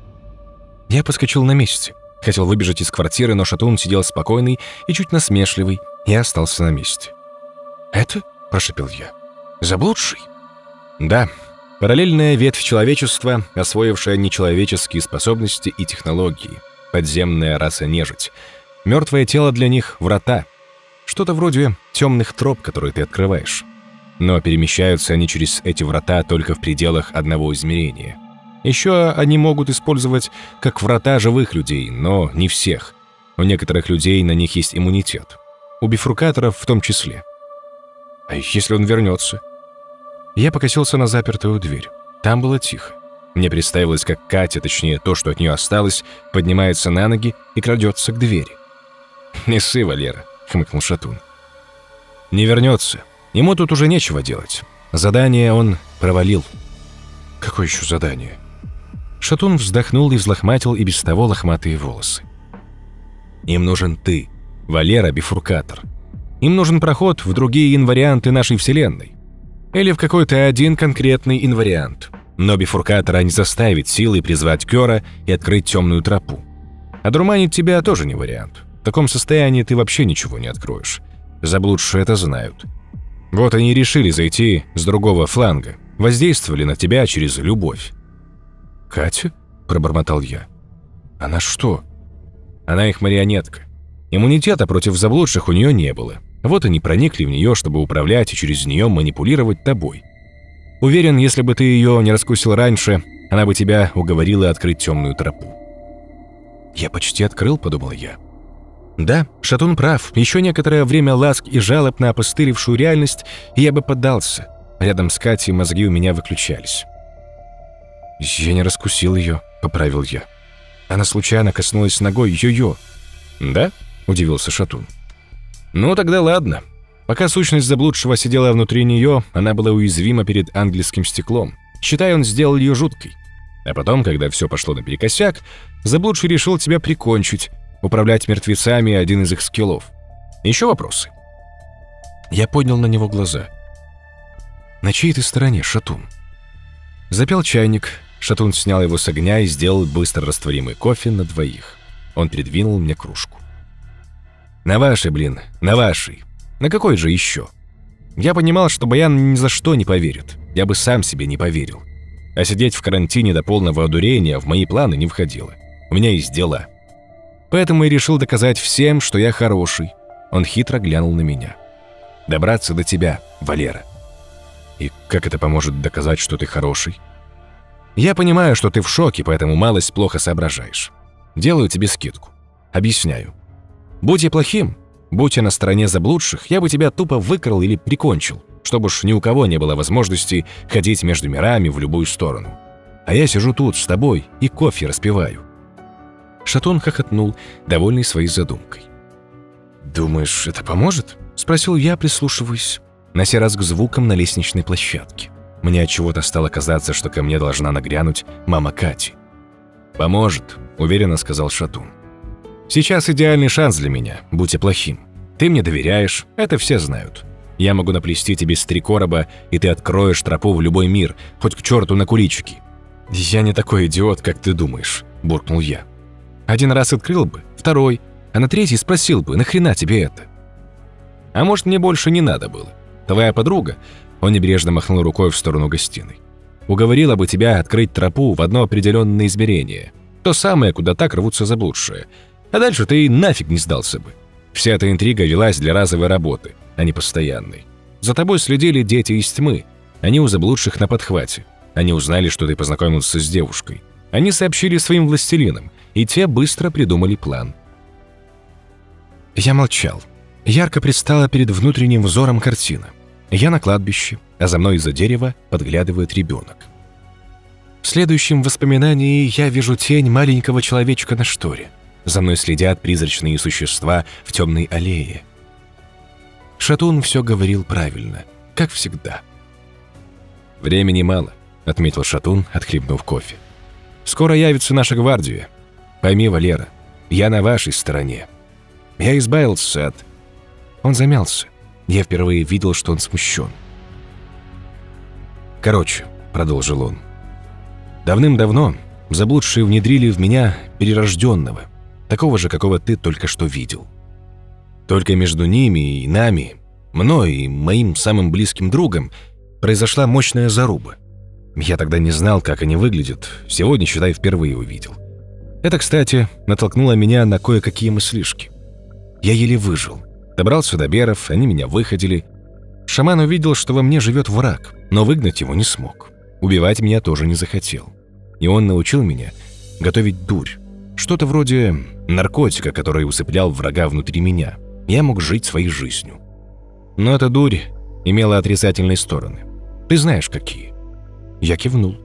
Я подскочил на месте. Хотел выбежать из квартиры, но Шатун сидел спокойный и чуть насмешливый. Я остался на месте. «Это?» – прошепел я. «Заблудший?» «Да. Параллельная ветвь человечества, освоившая нечеловеческие способности и технологии. Подземная раса нежить. Мертвое тело для них – врата. Что-то вроде темных троп, которые ты открываешь. Но перемещаются они через эти врата только в пределах одного измерения. Еще они могут использовать как врата живых людей, но не всех. У некоторых людей на них есть иммунитет. У бифуркаторов в том числе. А если он вернется?» Я покосился на запертую дверь. Там было тихо. Мне представилось, как Катя, точнее то, что от нее осталось, поднимается на ноги и крадется к двери. «Не ссы, Валера», — хмыкнул Шатун. «Не вернется. Ему тут уже нечего делать. Задание он провалил». «Какое еще задание?» Шатун вздохнул и взлохматил и без того лохматые волосы. «Им нужен ты, Валера Бифуркатор. Им нужен проход в другие инварианты нашей Вселенной. Или в какой-то один конкретный инвариант. Но Бифуркатора не заставит силой призвать Кёра и открыть темную тропу. Одурманить тебя тоже не вариант. В таком состоянии ты вообще ничего не откроешь. Заблудшие это знают. Вот они и решили зайти с другого фланга. Воздействовали на тебя через любовь». «Катя?» – пробормотал я. «Она что?» «Она их марионетка. Иммунитета против заблудших у нее не было. Вот они проникли в нее, чтобы управлять и через нее манипулировать тобой. Уверен, если бы ты ее не раскусил раньше, она бы тебя уговорила открыть темную тропу». «Я почти открыл», – подумал я. Да, Шатун прав. Еще некоторое время ласк и жалоб на опостылевшую реальность, и я бы поддался. Рядом с Катей мозги у меня выключались. «Я не раскусил ее», — поправил я. «Она случайно коснулась ногой йо-йо». «Да?» — удивился Шатун. «Ну, тогда ладно. Пока сущность заблудшего сидела внутри нее, она была уязвима перед ангельским стеклом. Считай, он сделал ее жуткой. А потом, когда все пошло наперекосяк, заблудший решил тебя прикончить, управлять мертвецами — один из их скиллов. Еще вопросы?» Я поднял на него глаза. «На чьей ты стороне, Шатун?» Запел чайник. Шатун снял его с огня и сделал быстро растворимый кофе на двоих. Он придвинул мне кружку. «На вашей, блин, на вашей. На какой же еще?» Я понимал, что Баян ни за что не поверит. Я бы сам себе не поверил. А сидеть в карантине до полного одурения в мои планы не входило. У меня есть дела. Поэтому я решил доказать всем, что я хороший. Он хитро глянул на меня. «Добраться до тебя, Валера». «И как это поможет доказать, что ты хороший?» «Я понимаю, что ты в шоке, поэтому малость плохо соображаешь. Делаю тебе скидку. Объясняю. Будь я плохим, будь я на стороне заблудших, я бы тебя тупо выкрал или прикончил, чтобы уж ни у кого не было возможности ходить между мирами в любую сторону. А я сижу тут с тобой и кофе распиваю». Шатун хохотнул, довольный своей задумкой. «Думаешь, это поможет?» — спросил я, прислушиваясь. На сей раз к звукам на лестничной площадке. Мне отчего-то стало казаться, что ко мне должна нагрянуть мама Кати. «Поможет», — уверенно сказал Шатун. «Сейчас идеальный шанс для меня, будь я плохим. Ты мне доверяешь, это все знают. Я могу наплести тебе с три короба, и ты откроешь тропу в любой мир, хоть к черту на куличики». «Я не такой идиот, как ты думаешь», — буркнул я. «Один раз открыл бы, второй, а на третий спросил бы, нахрена тебе это?» «А может, мне больше не надо было? Твоя подруга...» Он небрежно махнул рукой в сторону гостиной. «Уговорила бы тебя открыть тропу в одно определенное измерение. То самое, куда так рвутся заблудшие. А дальше ты и нафиг не сдался бы. Вся эта интрига велась для разовой работы, а не постоянной. За тобой следили дети из тьмы. Они у заблудших на подхвате. Они узнали, что ты познакомился с девушкой. Они сообщили своим властелинам, и те быстро придумали план». Я молчал. Ярко предстала перед внутренним взором картина. Я на кладбище, а за мной из-за дерева подглядывает ребенок. В следующем воспоминании я вижу тень маленького человечка на шторе. За мной следят призрачные существа в темной аллее. Шатун все говорил правильно, как всегда. «Времени мало», — отметил Шатун, отхлебнув кофе. «Скоро явится наша гвардия. Пойми, Валера, я на вашей стороне. Я избавился от...» Он замялся. Я впервые видел, что он смущен. «Короче», — продолжил он, — «давным-давно заблудшие внедрили в меня перерожденного, такого же, какого ты только что видел. Только между ними и нами, мной и моим самым близким другом, произошла мощная заруба. Я тогда не знал, как они выглядят, сегодня, считай, впервые увидел. Это, кстати, натолкнуло меня на кое-какие мыслишки. Я еле выжил. Добрался до беров, они меня выходили. Шаман увидел, что во мне живет враг, но выгнать его не смог. Убивать меня тоже не захотел. И он научил меня готовить дурь. Что-то вроде наркотика, который усыплял врага внутри меня. Я мог жить своей жизнью. Но эта дурь имела отрицательные стороны. Ты знаешь, какие. Я кивнул.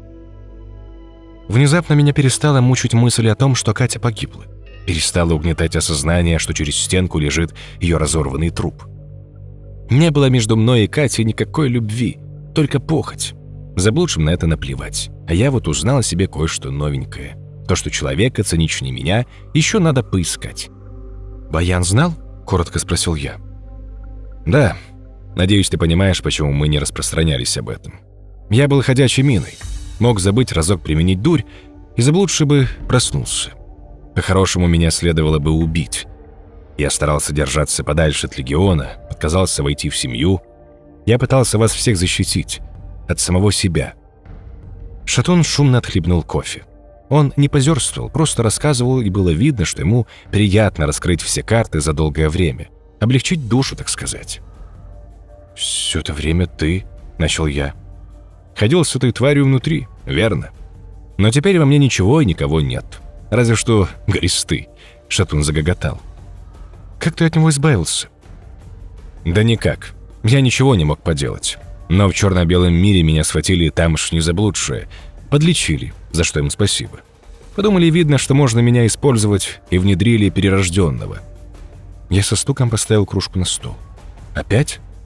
Внезапно меня перестала мучить мысль о том, что Катя погибла. Перестало угнетать осознание, что через стенку лежит ее разорванный труп. Не было между мной и Катей никакой любви, только похоть. Заблудшим на это наплевать. А я вот узнал о себе кое-что новенькое. То, что человека циничнее меня, еще надо поискать. «Баян знал?» — коротко спросил я. «Да. Надеюсь, ты понимаешь, почему мы не распространялись об этом. Я был ходячей миной. Мог забыть разок применить дурь, и заблудший бы проснулся. По-хорошему, меня следовало бы убить. Я старался держаться подальше от легиона, отказался войти в семью. Я пытался вас всех защитить. От самого себя». Шатун шумно отхлебнул кофе. Он не позерствовал, просто рассказывал, и было видно, что ему приятно раскрыть все карты за долгое время. Облегчить душу, так сказать. «Все это время ты...» — начал я. «Ходил с этой тварью внутри, верно. Но теперь во мне ничего и никого нет. Разве что глисты», — Шатун загоготал. «Как ты от него избавился?» «Да никак. Я ничего не мог поделать. Но в черно-белом мире меня схватили тамошние заблудшие, подлечили, за что им спасибо. Подумали, видно, что можно меня использовать, и внедрили перерожденного». Я со стуком поставил кружку на стол. «Опять?»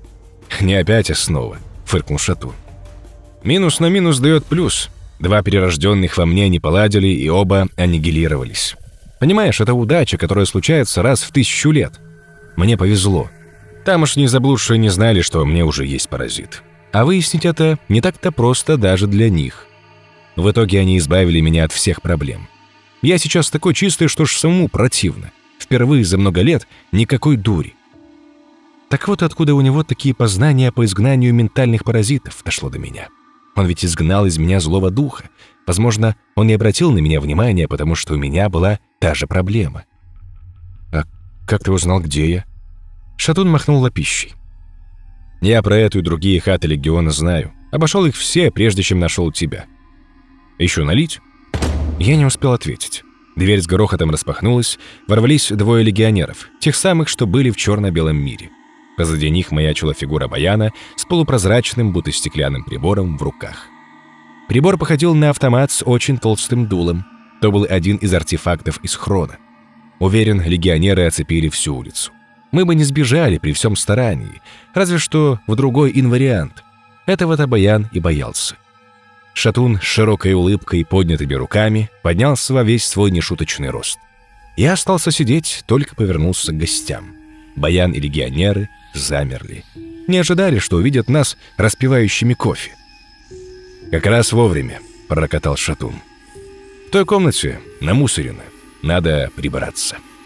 «Не опять основа», — фыркнул Шатун. «Минус на минус дает плюс. Два перерожденных во мне не поладили, и оба аннигилировались. Понимаешь, это удача, которая случается раз в тысячу лет. Мне повезло. Тамошние заблудшие не знали, что мне уже есть паразит. А выяснить это не так-то просто даже для них. В итоге они избавили меня от всех проблем. Я сейчас такой чистый, что ж самому противно. Впервые за много лет никакой дури». Так вот откуда у него такие познания по изгнанию ментальных паразитов, дошло до меня. Он ведь изгнал из меня злого духа. Возможно, он не обратил на меня внимания, потому что у меня была та же проблема. «А как ты узнал, где я?» Шатун махнул лапищей. «Я про эту и другие хаты легиона знаю. Обошел их все, прежде чем нашел тебя. Еще налить?» Я не успел ответить. Дверь с грохотом распахнулась, ворвались двое легионеров, тех самых, что были в черно-белом мире. Позади них маячила фигура Баяна с полупрозрачным, будто стеклянным прибором в руках. Прибор походил на автомат с очень толстым дулом. То был один из артефактов из Хрона. Уверен, легионеры оцепили всю улицу. Мы бы не сбежали при всем старании, разве что в другой инвариант. Этого-то Баян и боялся. Шатун с широкой улыбкой и поднятыми руками поднялся во весь свой нешуточный рост. Я остался сидеть, только повернулся к гостям. Баян и легионеры замерли. Не ожидали, что увидят нас распивающими кофе. «Как раз вовремя», — пророкотал Шатун. «В той комнате намусорено. Надо прибраться».